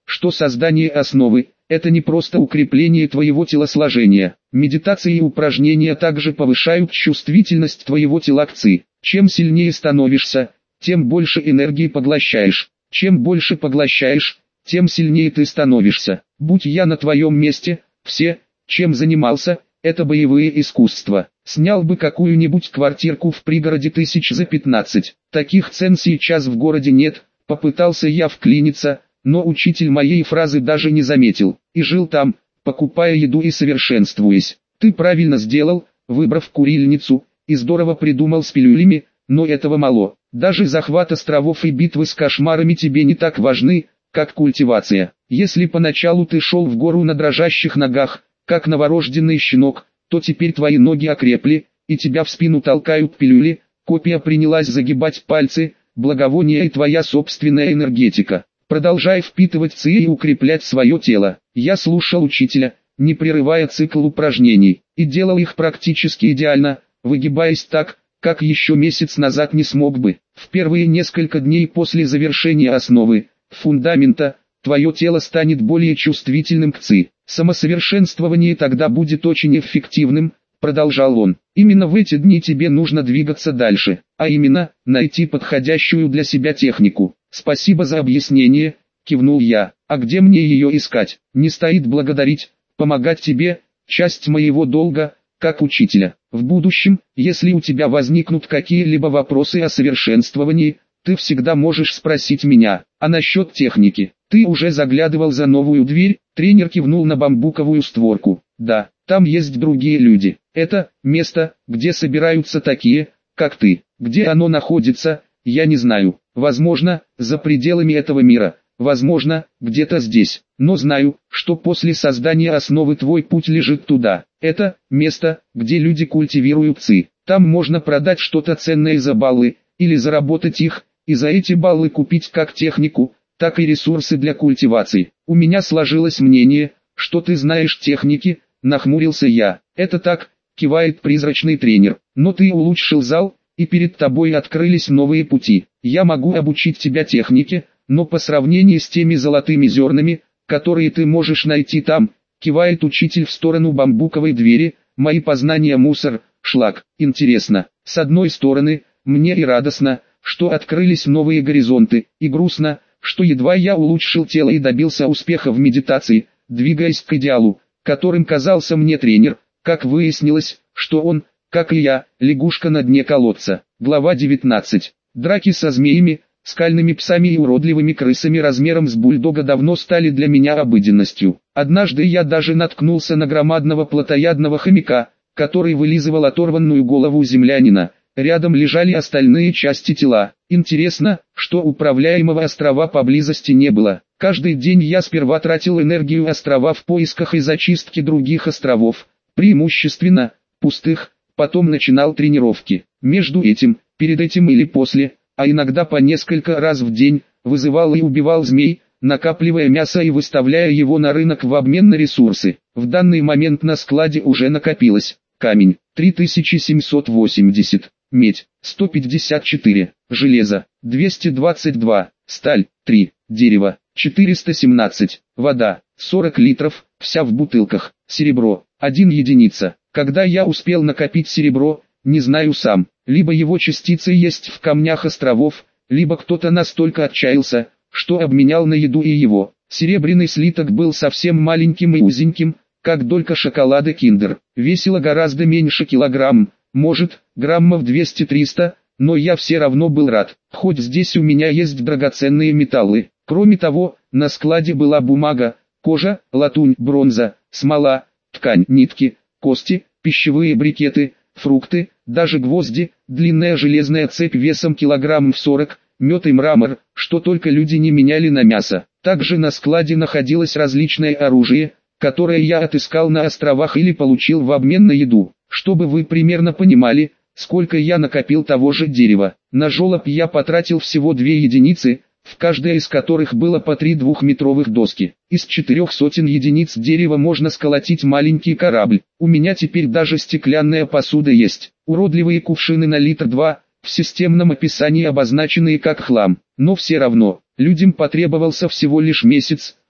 что создание основы – это не просто укрепление твоего телосложения. Медитации и упражнения также повышают чувствительность твоего тела к ци. Чем сильнее становишься, тем больше энергии поглощаешь. Чем больше поглощаешь, тем сильнее ты становишься. Будь я на твоем месте, все, чем занимался, это боевые искусства. Снял бы какую-нибудь квартирку в пригороде тысяч за 15. Таких цен сейчас в городе нет. Попытался я вклиниться, но учитель моей фразы даже не заметил. И жил там, покупая еду и совершенствуясь. Ты правильно сделал, выбрав курильницу, и здорово придумал с пилюлями, но этого мало. Даже захват островов и битвы с кошмарами тебе не так важны, как культивация. Если поначалу ты шел в гору на дрожащих ногах, как новорожденный щенок, то теперь твои ноги окрепли, и тебя в спину толкают пилюли, копия принялась загибать пальцы, благовония и твоя собственная энергетика. Продолжай впитывать ци и укреплять свое тело. Я слушал учителя, не прерывая цикл упражнений, и делал их практически идеально, выгибаясь так, как еще месяц назад не смог бы. В первые несколько дней после завершения основы, фундамента, твое тело станет более чувствительным к ци. Самосовершенствование тогда будет очень эффективным, продолжал он. Именно в эти дни тебе нужно двигаться дальше, а именно, найти подходящую для себя технику. Спасибо за объяснение, кивнул я. А где мне ее искать? Не стоит благодарить, помогать тебе, часть моего долга, как учителя. В будущем, если у тебя возникнут какие-либо вопросы о совершенствовании, ты всегда можешь спросить меня. А насчет техники, ты уже заглядывал за новую дверь? Тренер кивнул на бамбуковую створку. Да, там есть другие люди. Это место, где собираются такие, как ты. Где оно находится, я не знаю. Возможно, за пределами этого мира. Возможно, где-то здесь. Но знаю, что после создания основы твой путь лежит туда. Это место, где люди культивируют ци. Там можно продать что-то ценное за баллы, или заработать их, и за эти баллы купить как технику, так и ресурсы для культивации. У меня сложилось мнение, что ты знаешь техники, нахмурился я. Это так, кивает призрачный тренер. Но ты улучшил зал, и перед тобой открылись новые пути. Я могу обучить тебя технике, но по сравнению с теми золотыми зернами, которые ты можешь найти там, кивает учитель в сторону бамбуковой двери, мои познания мусор, шлак. Интересно, с одной стороны, мне и радостно, что открылись новые горизонты, и грустно, что едва я улучшил тело и добился успеха в медитации, двигаясь к идеалу, которым казался мне тренер, как выяснилось, что он, как и я, лягушка на дне колодца. Глава 19. Драки со змеями, скальными псами и уродливыми крысами размером с бульдога давно стали для меня обыденностью. Однажды я даже наткнулся на громадного плотоядного хомяка, который вылизывал оторванную голову землянина. Рядом лежали остальные части тела. Интересно, что управляемого острова поблизости не было. Каждый день я сперва тратил энергию острова в поисках и зачистке других островов, преимущественно пустых, потом начинал тренировки. Между этим, перед этим или после, а иногда по несколько раз в день, вызывал и убивал змей, накапливая мясо и выставляя его на рынок в обмен на ресурсы. В данный момент на складе уже накопилось: камень 3780, медь 154, железо 222, сталь 3, дерево 417, вода 40 литров, вся в бутылках, серебро 1 единица. Когда я успел накопить серебро, не знаю сам. Либо его частицы есть в камнях островов, либо кто-то настолько отчаялся, что обменял на еду и его. Серебряный слиток был совсем маленьким и узеньким, как долька шоколада Киндер. Весило гораздо меньше килограмм, может, граммов 200-300, но я все равно был рад. Хоть здесь у меня есть драгоценные металлы. Кроме того, на складе была бумага, кожа, латунь, бронза, смола, ткань, нитки, кости, пищевые брикеты, фрукты, даже гвозди, длинная железная цепь весом килограмм в 40, мед и мрамор, что только люди не меняли на мясо. Также на складе находилось различное оружие, которое я отыскал на островах или получил в обмен на еду. Чтобы вы примерно понимали, сколько я накопил того же дерева. На жолоб я потратил всего 2 единицы, в каждой из которых было по 3 двухметровых доски. Из 400 единиц дерева можно сколотить маленький корабль. У меня теперь даже стеклянная посуда есть. Уродливые кувшины на литр 2, в системном описании обозначенные как хлам. Но все равно, людям потребовался всего лишь месяц,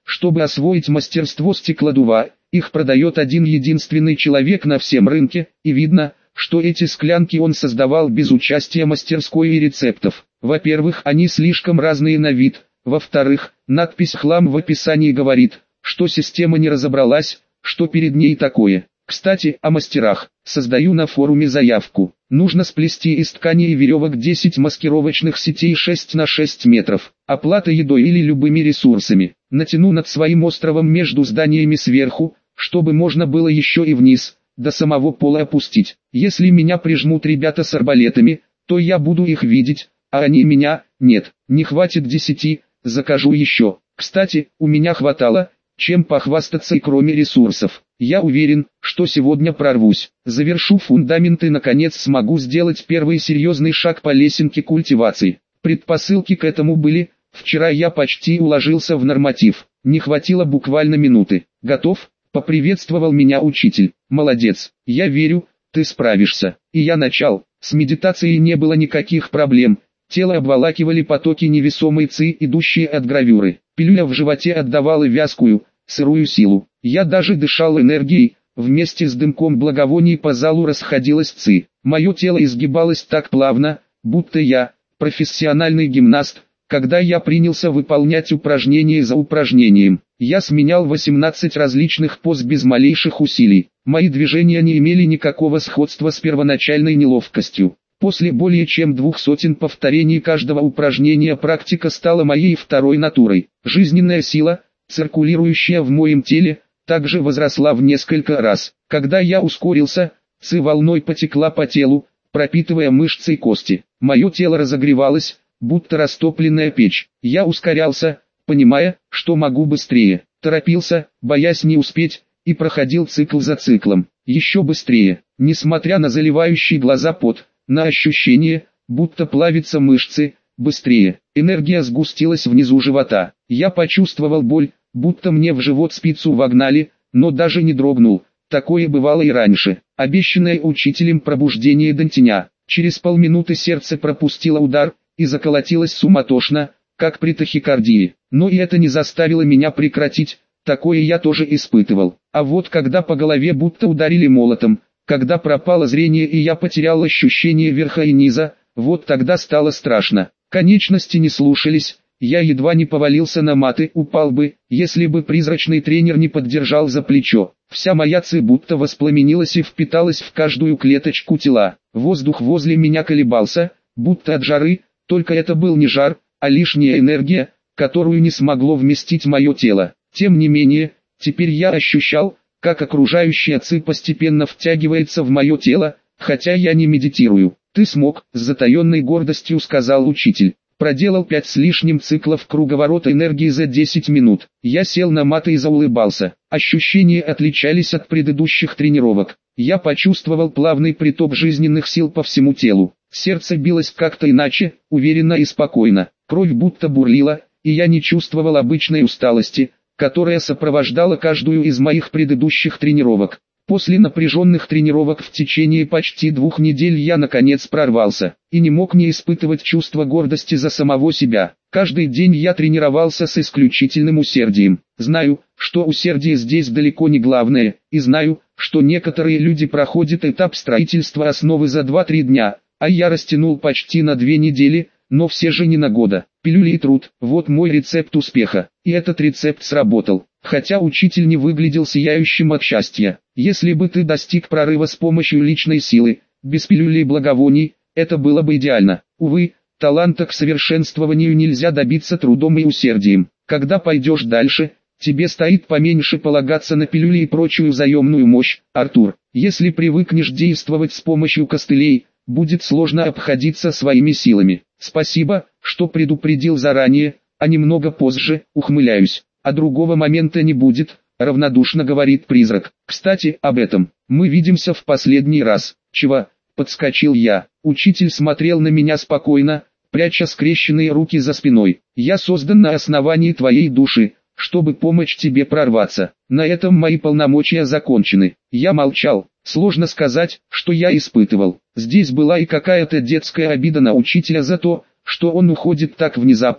чтобы освоить мастерство стеклодува. Их продает один единственный человек на всем рынке, и видно, что эти склянки он создавал без участия мастерской и рецептов. Во-первых, они слишком разные на вид. Во-вторых, надпись «Хлам» в описании говорит, что система не разобралась, что перед ней такое. Кстати, о мастерах. Создаю на форуме заявку. Нужно сплести из ткани и веревок 10 маскировочных сетей 6 на 6 метров. Оплата едой или любыми ресурсами. Натяну над своим островом между зданиями сверху, чтобы можно было еще и вниз, до самого пола опустить. Если меня прижмут ребята с арбалетами, то я буду их видеть, а они меня, нет, не хватит 10, закажу еще. Кстати, у меня хватало, чем похвастаться и кроме ресурсов. Я уверен, что сегодня прорвусь. Завершу фундамент и наконец смогу сделать первый серьезный шаг по лесенке культивации. Предпосылки к этому были, вчера я почти уложился в норматив. Не хватило буквально минуты. Готов? Поприветствовал меня учитель. Молодец, я верю, ты справишься. И я начал. С медитацией не было никаких проблем. Тело обволакивали потоки невесомой ци, идущие от гравюры. Пилюля в животе отдавала вязкую, сырую силу. Я даже дышал энергией, вместе с дымком благовоний по залу расходилась ци. Мое тело изгибалось так плавно, будто я, профессиональный гимнаст, когда я принялся выполнять упражнение за упражнением. Я сменял 18 различных поз без малейших усилий. Мои движения не имели никакого сходства с первоначальной неловкостью. После более чем 200 повторений каждого упражнения практика стала моей второй натурой. Жизненная сила, циркулирующая в моем теле, также возросла в несколько раз. Когда я ускорился, ци волной потекла по телу, пропитывая мышцы и кости. Мое тело разогревалось, будто растопленная печь. Я ускорялся, понимая, что могу быстрее. Торопился, боясь не успеть, и проходил цикл за циклом. Еще быстрее, несмотря на заливающий глаза пот, на ощущение, будто плавятся мышцы, быстрее. Энергия сгустилась внизу живота. Я почувствовал боль, будто мне в живот спицу вогнали, но даже не дрогнул. Такое бывало и раньше. Обещанное учителем пробуждение Дантиня. Через полминуты сердце пропустило удар и заколотилось суматошно, как при тахикардии. Но и это не заставило меня прекратить. Такое я тоже испытывал. А вот когда по голове будто ударили молотом, когда пропало зрение и я потерял ощущение верха и низа, вот тогда стало страшно. Конечности не слушались, я едва не повалился на маты, упал бы, если бы призрачный тренер не поддержал за плечо. Вся моя ци будто воспламенилась и впиталась в каждую клеточку тела. Воздух возле меня колебался, будто от жары, только это был не жар, а лишняя энергия, которую не смогло вместить мое тело. Тем не менее, теперь я ощущал, как окружающая ци постепенно втягивается в мое тело, хотя я не медитирую. «Ты смог», — с затаенной гордостью сказал учитель. Проделал 5 с лишним циклов круговорота энергии за 10 минут. Я сел на маты и заулыбался. Ощущения отличались от предыдущих тренировок. Я почувствовал плавный приток жизненных сил по всему телу. Сердце билось как-то иначе, уверенно и спокойно. Кровь будто бурлила, и я не чувствовал обычной усталости, которая сопровождала каждую из моих предыдущих тренировок. После напряженных тренировок в течение почти 2 недель я наконец прорвался, и не мог не испытывать чувство гордости за самого себя. Каждый день я тренировался с исключительным усердием. Знаю, что усердие здесь далеко не главное, и знаю, что некоторые люди проходят этап строительства основы за 2-3 дня, а я растянул почти на 2 недели, но все же не на года. Пилюли и труд – вот мой рецепт успеха. И этот рецепт сработал. Хотя учитель не выглядел сияющим от счастья. Если бы ты достиг прорыва с помощью личной силы, без пилюли и благовоний, это было бы идеально. Увы, таланта к совершенствованию нельзя добиться трудом и усердием. Когда пойдешь дальше, тебе стоит поменьше полагаться на пилюли и прочую заемную мощь, Артур. Если привыкнешь действовать с помощью костылей, будет сложно обходиться своими силами. Спасибо, что предупредил заранее, а немного позже, ухмыляюсь. А другого момента не будет, равнодушно говорит призрак. Кстати, об этом. Мы видимся в последний раз. Чего? Подскочил я. Учитель смотрел на меня спокойно, пряча скрещенные руки за спиной. Я создан на основании твоей души, чтобы помочь тебе прорваться. На этом мои полномочия закончены. Я молчал. Сложно сказать, что я испытывал. Здесь была и какая-то детская обида на учителя за то, что он уходит так внезапно,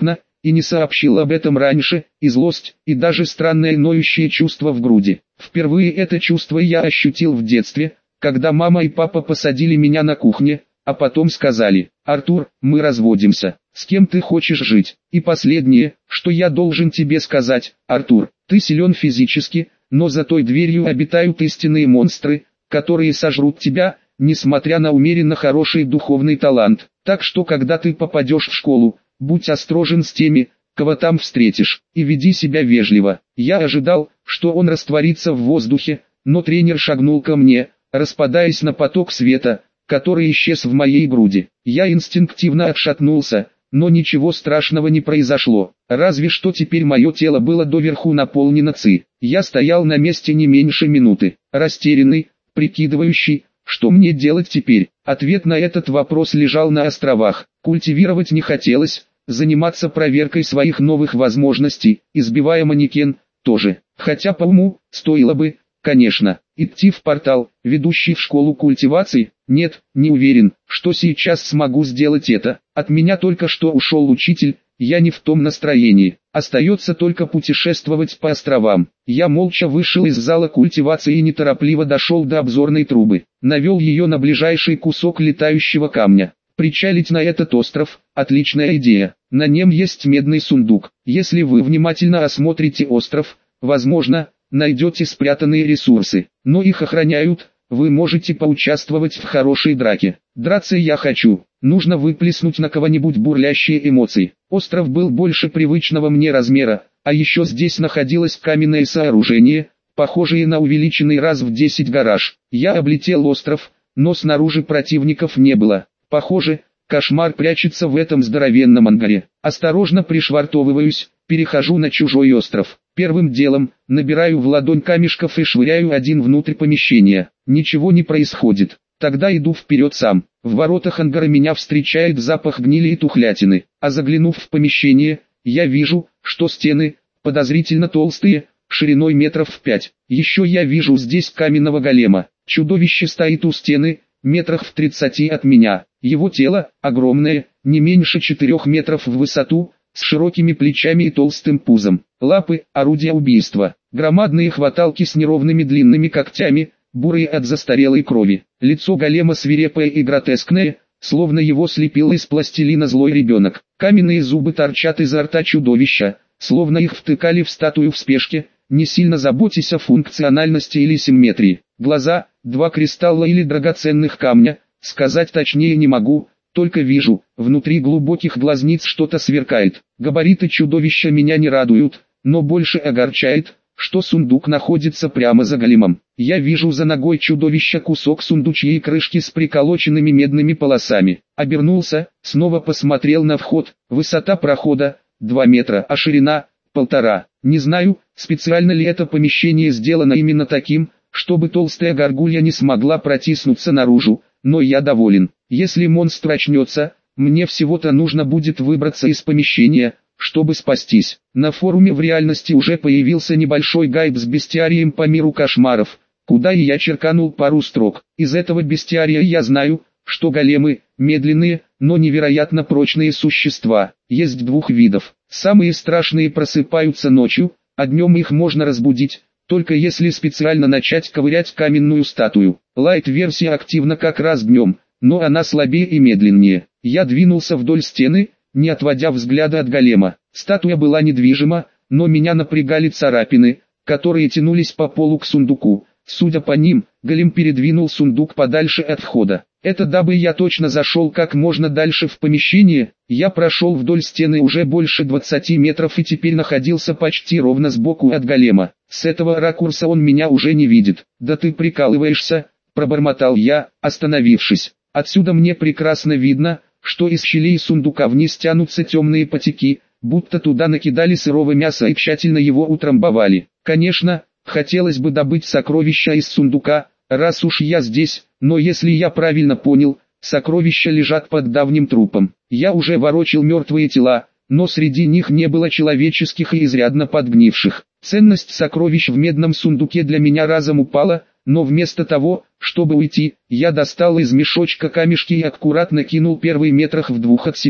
и не сообщил об этом раньше, и злость, и даже странное ноющее чувство в груди. Впервые это чувство я ощутил в детстве, когда мама и папа посадили меня на кухне, а потом сказали: «Артур, мы разводимся, с кем ты хочешь жить?» И последнее, что я должен тебе сказать: Артур, ты силен физически, но за той дверью обитают истинные монстры, которые сожрут тебя, несмотря на умеренно хороший духовный талант. Так что когда ты попадешь в школу, будь осторожен с теми, кого там встретишь, и веди себя вежливо. Я ожидал, что он растворится в воздухе, но тренер шагнул ко мне, распадаясь на поток света, который исчез в моей груди. Я инстинктивно отшатнулся, но ничего страшного не произошло, разве что теперь мое тело было доверху наполнено ци. Я стоял на месте не меньше минуты, растерянный, прикидывающий, что мне делать теперь. Ответ на этот вопрос лежал на островах. Культивировать не хотелось, заниматься проверкой своих новых возможностей, избивая манекен, тоже. Хотя по уму, стоило бы, конечно, идти в портал, ведущий в школу культивации. Нет, не уверен, что сейчас смогу сделать это. От меня только что ушел учитель, я не в том настроении. Остается только путешествовать по островам. Я молча вышел из зала культивации и неторопливо дошел до обзорной трубы. Навел ее на ближайший кусок летающего камня. Причалить на этот остров – отличная идея. На нем есть медный сундук. Если вы внимательно осмотрите остров, возможно, найдете спрятанные ресурсы. Но их охраняют, вы можете поучаствовать в хорошей драке. Драться я хочу. Нужно выплеснуть на кого-нибудь бурлящие эмоции. Остров был больше привычного мне размера, а еще здесь находилось каменное сооружение, похожее на увеличенный раз в 10 гараж. Я облетел остров, но снаружи противников не было. Похоже, кошмар прячется в этом здоровенном ангаре. Осторожно пришвартовываюсь, перехожу на чужой остров. Первым делом, набираю в ладонь камешков и швыряю один внутрь помещения. Ничего не происходит. Тогда иду вперед сам. В воротах ангара меня встречает запах гнили и тухлятины. А заглянув в помещение, я вижу, что стены подозрительно толстые, шириной метров в 5. Еще я вижу здесь каменного голема. Чудовище стоит у стены, метрах в 30 от меня. Его тело, огромное, не меньше 4 метров в высоту, с широкими плечами и толстым пузом. Лапы – орудия убийства. Громадные хваталки с неровными длинными когтями, бурые от застарелой крови. Лицо голема свирепое и гротескное, словно его слепил из пластилина злой ребенок. Каменные зубы торчат изо рта чудовища, словно их втыкали в статую в спешке, не сильно заботясь о функциональности или симметрии. Глаза – 2 кристалла или драгоценных камня, сказать точнее не могу, только вижу, внутри глубоких глазниц что-то сверкает. Габариты чудовища меня не радуют, но больше огорчает, что сундук находится прямо за големом. Я вижу за ногой чудовища кусок сундучьей крышки с приколоченными медными полосами. Обернулся, снова посмотрел на вход. Высота прохода – 2 метра, а ширина – 1,5. Не знаю, специально ли это помещение сделано именно таким, чтобы толстая горгулья не смогла протиснуться наружу, но я доволен. Если монстр очнется, мне всего-то нужно будет выбраться из помещения, чтобы спастись. На форуме в реальности уже появился небольшой гайд с бестиарием по миру кошмаров, куда и я черканул пару строк. Из этого бестиария я знаю, что големы – медленные, но невероятно прочные существа. Есть 2 видов. Самые страшные просыпаются ночью, а днем их можно разбудить, только если специально начать ковырять каменную статую. Лайт-версия активна как раз днем, но она слабее и медленнее. Я двинулся вдоль стены, не отводя взгляда от голема. Статуя была недвижима, но меня напрягали царапины, которые тянулись по полу к сундуку. Судя по ним, голем передвинул сундук подальше от входа. Это дабы я точно зашел как можно дальше в помещение. Я прошел вдоль стены уже больше 20 метров и теперь находился почти ровно сбоку от голема. С этого ракурса он меня уже не видит. «Да ты прикалываешься», – пробормотал я, остановившись. «Отсюда мне прекрасно видно, что из щелей сундука вниз тянутся темные потеки, будто туда накидали сырого мяса и тщательно его утрамбовали. Конечно, хотелось бы добыть сокровища из сундука, раз уж я здесь, но если я правильно понял, сокровища лежат под давним трупом. Я уже ворочил мертвые тела, но среди них не было человеческих и изрядно подгнивших. Ценность сокровищ в медном сундуке для меня разом упала, но вместо того, чтобы уйти, я достал из мешочка камешки и аккуратно кинул первый метрах в 2 от себя.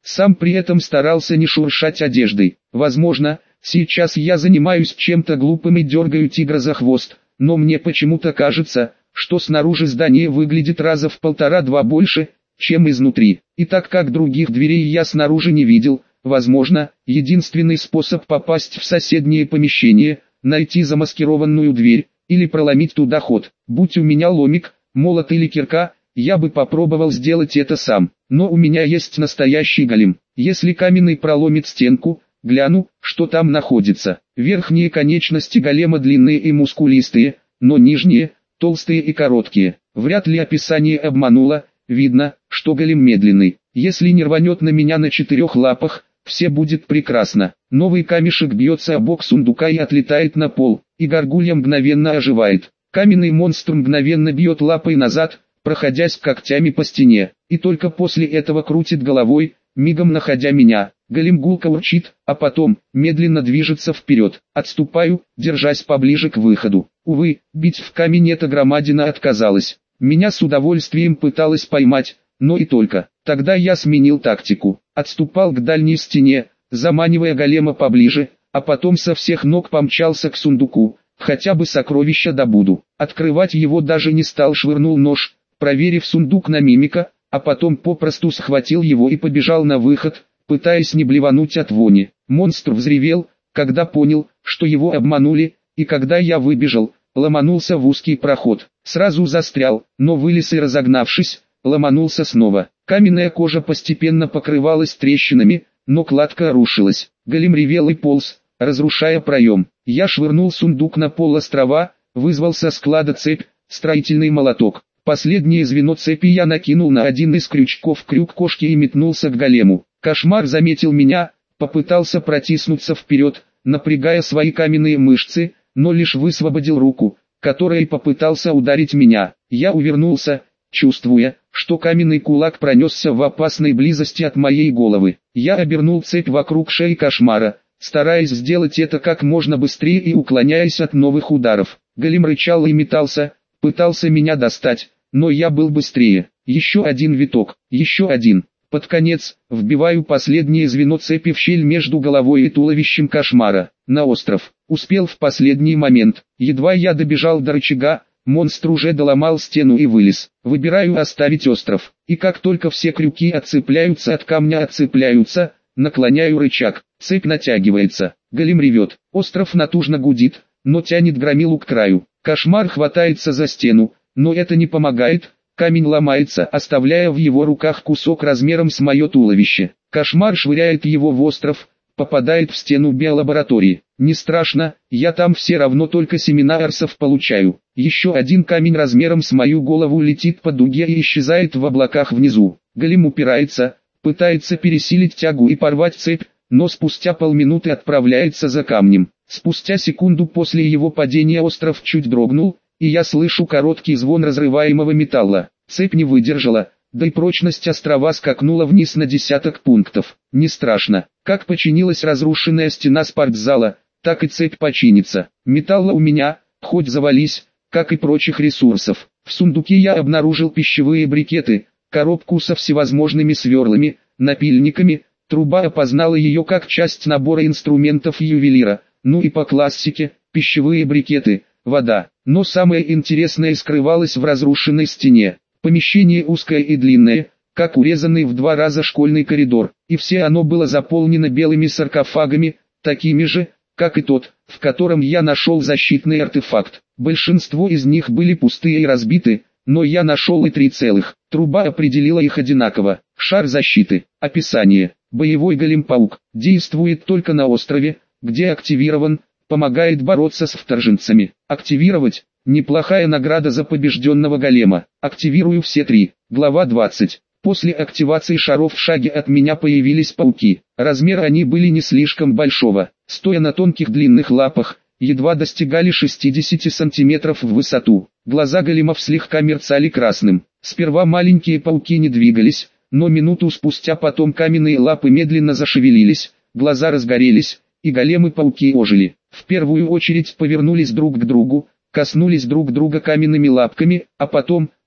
Сам при этом старался не шуршать одеждой. Возможно, сейчас я занимаюсь чем-то глупым и дергаю тигра за хвост, но мне почему-то кажется, что снаружи здание выглядит раза в 1,5-2 больше, чем изнутри. И так как других дверей я снаружи не видел, возможно, единственный способ попасть в соседнее помещение – найти замаскированную дверь, или проломить туда ход. Будь у меня ломик, молот или кирка, я бы попробовал сделать это сам. Но у меня есть настоящий голем. Если каменный проломит стенку, гляну, что там находится. Верхние конечности голема длинные и мускулистые, но нижние – толстые и короткие. Вряд ли описание обмануло, видно, что голем медленный. Если не рванет на меня на 4 лапах, все будет прекрасно. Новый камешек бьется о бок сундука и отлетает на пол, и горгулья мгновенно оживает. Каменный монстр мгновенно бьет лапой назад, проходясь когтями по стене, и только после этого крутит головой, мигом находя меня. Голем гулко урчит, а потом медленно движется вперед. Отступаю, держась поближе к выходу. Увы, бить в камень эта громадина отказалась. Меня с удовольствием пыталась поймать, но и только. Тогда я сменил тактику. Отступал к дальней стене, заманивая голема поближе, а потом со всех ног помчался к сундуку, хотя бы сокровища добуду. Открывать его даже не стал, швырнул нож, проверив сундук на мимика, а потом попросту схватил его и побежал на выход, пытаясь не блевануть от вони. Монстр взревел, когда понял, что его обманули, и когда я выбежал, ломанулся в узкий проход. Сразу застрял, но вылез и, разогнавшись, ломанулся снова. Каменная кожа постепенно покрывалась трещинами, но кладка рушилась. Голем ревел и полз, разрушая проем. Я швырнул сундук на пол острова, вызвал со склада цепь, строительный молоток. Последнее звено цепи я накинул на один из крючков крюк кошки и метнулся к голему. Кошмар заметил меня, попытался протиснуться вперед, напрягая свои каменные мышцы, но лишь высвободил руку, которой попытался ударить меня. Я увернулся, чувствуя, что каменный кулак пронесся в опасной близости от моей головы. Я обернул цепь вокруг шеи кошмара, стараясь сделать это как можно быстрее и уклоняясь от новых ударов. Голем рычал и метался, пытался меня достать, но я был быстрее. Еще один виток, еще один. Под конец, вбиваю последнее звено цепи в щель между головой и туловищем кошмара. На остров. Успел в последний момент. Едва я добежал до рычага, монстр уже доломал стену и вылез. Выбираю оставить остров. И как только все крюки отцепляются от камня, наклоняю рычаг. Цепь натягивается. Голем ревет. Остров натужно гудит, но тянет громилу к краю. Кошмар хватается за стену, но это не помогает. Камень ломается, оставляя в его руках кусок размером с мое туловище. Кошмар швыряет его в остров, попадает в стену биолаборатории. Не страшно, я там все равно только семена арсов получаю. Еще один камень размером с мою голову летит по дуге и исчезает в облаках внизу. Голем упирается, пытается пересилить тягу и порвать цепь, но спустя полминуты отправляется за камнем. Спустя секунду после его падения остров чуть дрогнул, и я слышу короткий звон разрываемого металла. Цепь не выдержала, да и прочность острова скакнула вниз на десяток пунктов. Не страшно, как починилась разрушенная стена спортзала, так и цепь починится. Металла у меня, хоть завались, как и прочих ресурсов. В сундуке я обнаружил пищевые брикеты, коробку со всевозможными сверлами, напильниками. Труба опознала ее как часть набора инструментов ювелира. Ну и по классике, пищевые брикеты, вода. Но самое интересное скрывалось в разрушенной стене. Помещение узкое и длинное, как урезанный в 2 раза школьный коридор, и все оно было заполнено белыми саркофагами, такими же, как и тот, в котором я нашел защитный артефакт. Большинство из них были пустые и разбиты, но я нашел и 3 целых. Труба определила их одинаково. Шар защиты. Описание. Боевой голем-паук. Действует только на острове, где активирован, помогает бороться с вторженцами. Активировать. Неплохая награда за побежденного голема. Активирую все 3. Глава 20. После активации шаров в шаге от меня появились пауки. Размер они были не слишком большого. Стоя на тонких длинных лапах, едва достигали 60 сантиметров в высоту. Глаза големов слегка мерцали красным. Сперва маленькие пауки не двигались, но минуту спустя потом каменные лапы медленно зашевелились, глаза разгорелись, и големы-пауки ожили. В первую очередь повернулись друг к другу, коснулись друг друга каменными лапками, а потом,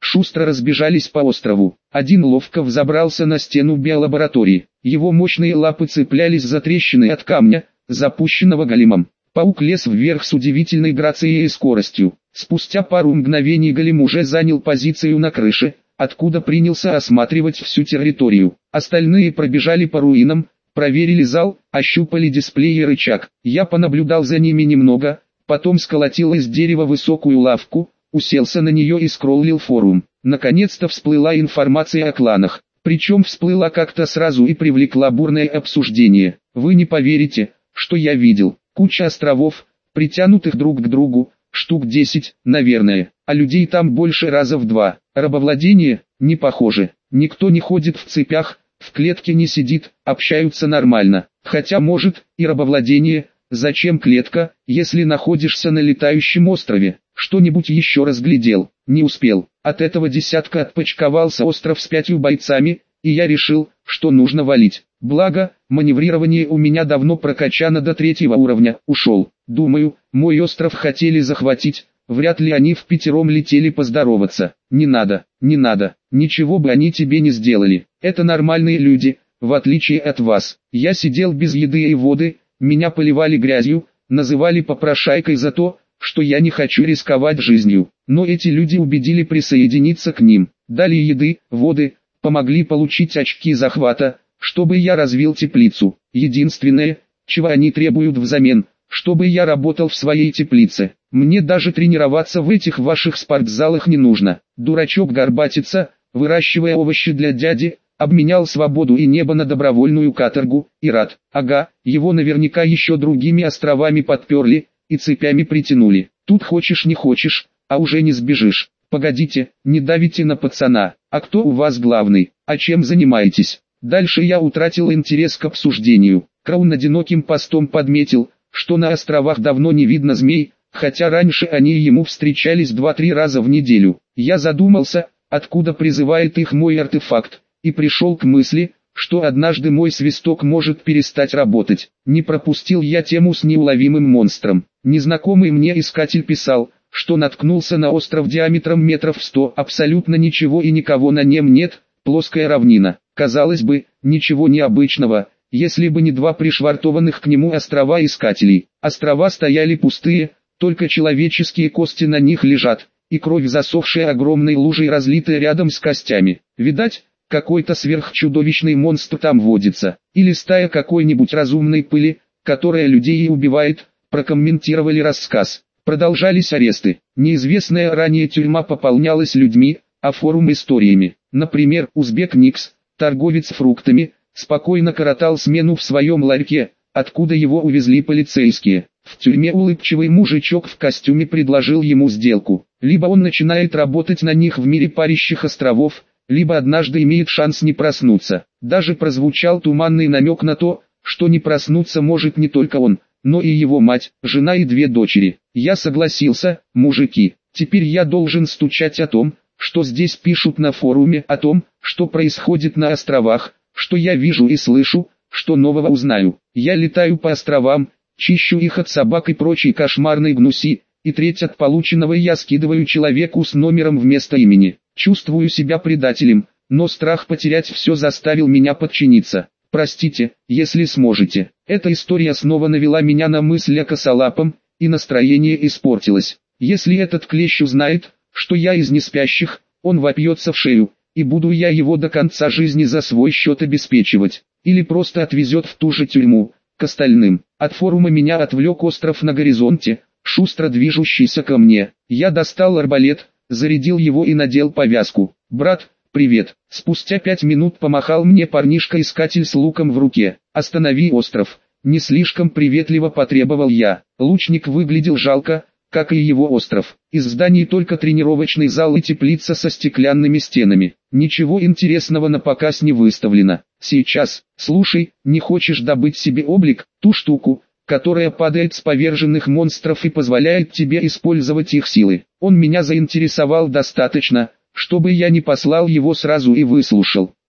шустро разбежались по острову. Один ловко взобрался на стену биолаборатории. Его мощные лапы цеплялись за трещины от камня, запущенного големом. Паук лез вверх с удивительной грацией и скоростью. Спустя пару мгновений голем уже занял позицию на крыше, откуда принялся осматривать всю территорию. Остальные пробежали по руинам, проверили зал, ощупали дисплей и рычаг. Я понаблюдал за ними немного, потом сколотил из дерева высокую лавку, уселся на нее и скроллил форум. Наконец-то всплыла информация о кланах. Причем всплыла как-то сразу и привлекла бурное обсуждение. Вы не поверите, что я видел. Куча островов, притянутых друг к другу, штук 10, наверное, а людей там больше раза в 2. Рабовладение? Не похоже. Никто не ходит в цепях, в клетке не сидит, общаются нормально. Хотя может, и рабовладение, зачем клетка, если находишься на летающем острове? Что-нибудь еще разглядел? Не успел. От этого десятка отпочковался остров с 5 бойцами, и я решил, что нужно валить. Благо, маневрирование у меня давно прокачано до 3 уровня. Ушел. Думаю, мой остров хотели захватить, вряд ли они впятером летели поздороваться. Не надо, не надо, ничего бы они тебе не сделали. Это нормальные люди, в отличие от вас. Я сидел без еды и воды, меня поливали грязью, называли попрошайкой за то, что я не хочу рисковать жизнью. Но эти люди убедили присоединиться к ним, дали еды, воды, помогли получить очки захвата, чтобы я развил теплицу. Единственное, чего они требуют взамен, чтобы я работал в своей теплице. Мне даже тренироваться в этих ваших спортзалах не нужно. Дурачок горбатится, выращивая овощи для дяди, обменял свободу и небо на добровольную каторгу, и рад. Ага, его наверняка еще другими островами подперли, и цепями притянули. Тут хочешь не хочешь, а уже не сбежишь. Погодите, не давите на пацана. А кто у вас главный? А чем занимаетесь? Дальше я утратил интерес к обсуждению. Краун одиноким постом подметил, что на островах давно не видно змей, хотя раньше они ему встречались 2-3 раза в неделю. Я задумался, откуда призывает их мой артефакт, и пришел к мысли, что однажды мой свисток может перестать работать. Не пропустил я тему с неуловимым монстром. Незнакомый мне искатель писал, что наткнулся на остров диаметром метров 100, абсолютно ничего и никого на нем нет, плоская равнина. Казалось бы, ничего необычного, если бы не 2 пришвартованных к нему острова искателей. Острова стояли пустые, только человеческие кости на них лежат, и кровь засохшая огромной лужей разлитая рядом с костями. Видать, какой-то сверхчудовищный монстр там водится, или стая какой-нибудь разумной пыли, которая людей и убивает, прокомментировали рассказ. Продолжались аресты. Неизвестная ранее тюрьма пополнялась людьми, а форум историями. Например, узбек Никс, торговец фруктами, спокойно коротал смену в своем ларьке, откуда его увезли полицейские. В тюрьме улыбчивый мужичок в костюме предложил ему сделку. Либо он начинает работать на них в мире парящих островов, либо однажды имеет шанс не проснуться. Даже прозвучал туманный намек на то, что не проснуться может не только он, но и его мать, жена и 2 дочери. Я согласился, мужики. Теперь я должен стучать о том, что здесь пишут на форуме, о том, что происходит на островах, что я вижу и слышу, что нового узнаю. Я летаю по островам, чищу их от собак и прочей кошмарной гнуси, и треть от полученного я скидываю человеку с номером вместо имени. Чувствую себя предателем, но страх потерять все заставил меня подчиниться. Простите, если сможете. Эта история снова навела меня на мысль о косолапом, и настроение испортилось. Если этот клещ узнает, что я из неспящих, он вопьется в шею, и буду я его до конца жизни за свой счет обеспечивать. Или просто отвезет в ту же тюрьму, к остальным. От форума меня отвлек остров на горизонте, шустро движущийся ко мне. Я достал арбалет, зарядил его и надел повязку. «Брат, привет!» Спустя 5 минут помахал мне парнишка-искатель с луком в руке. «Останови остров!» Не слишком приветливо потребовал я. Лучник выглядел жалко, как и его остров. Из зданий только тренировочный зал и теплица со стеклянными стенами. Ничего интересного на показ не выставлено. Сейчас, слушай, не хочешь добыть себе облик, ту штуку, которая падает с поверженных монстров и позволяет тебе использовать их силы. Он меня заинтересовал достаточно, чтобы я не послал его сразу и выслушал.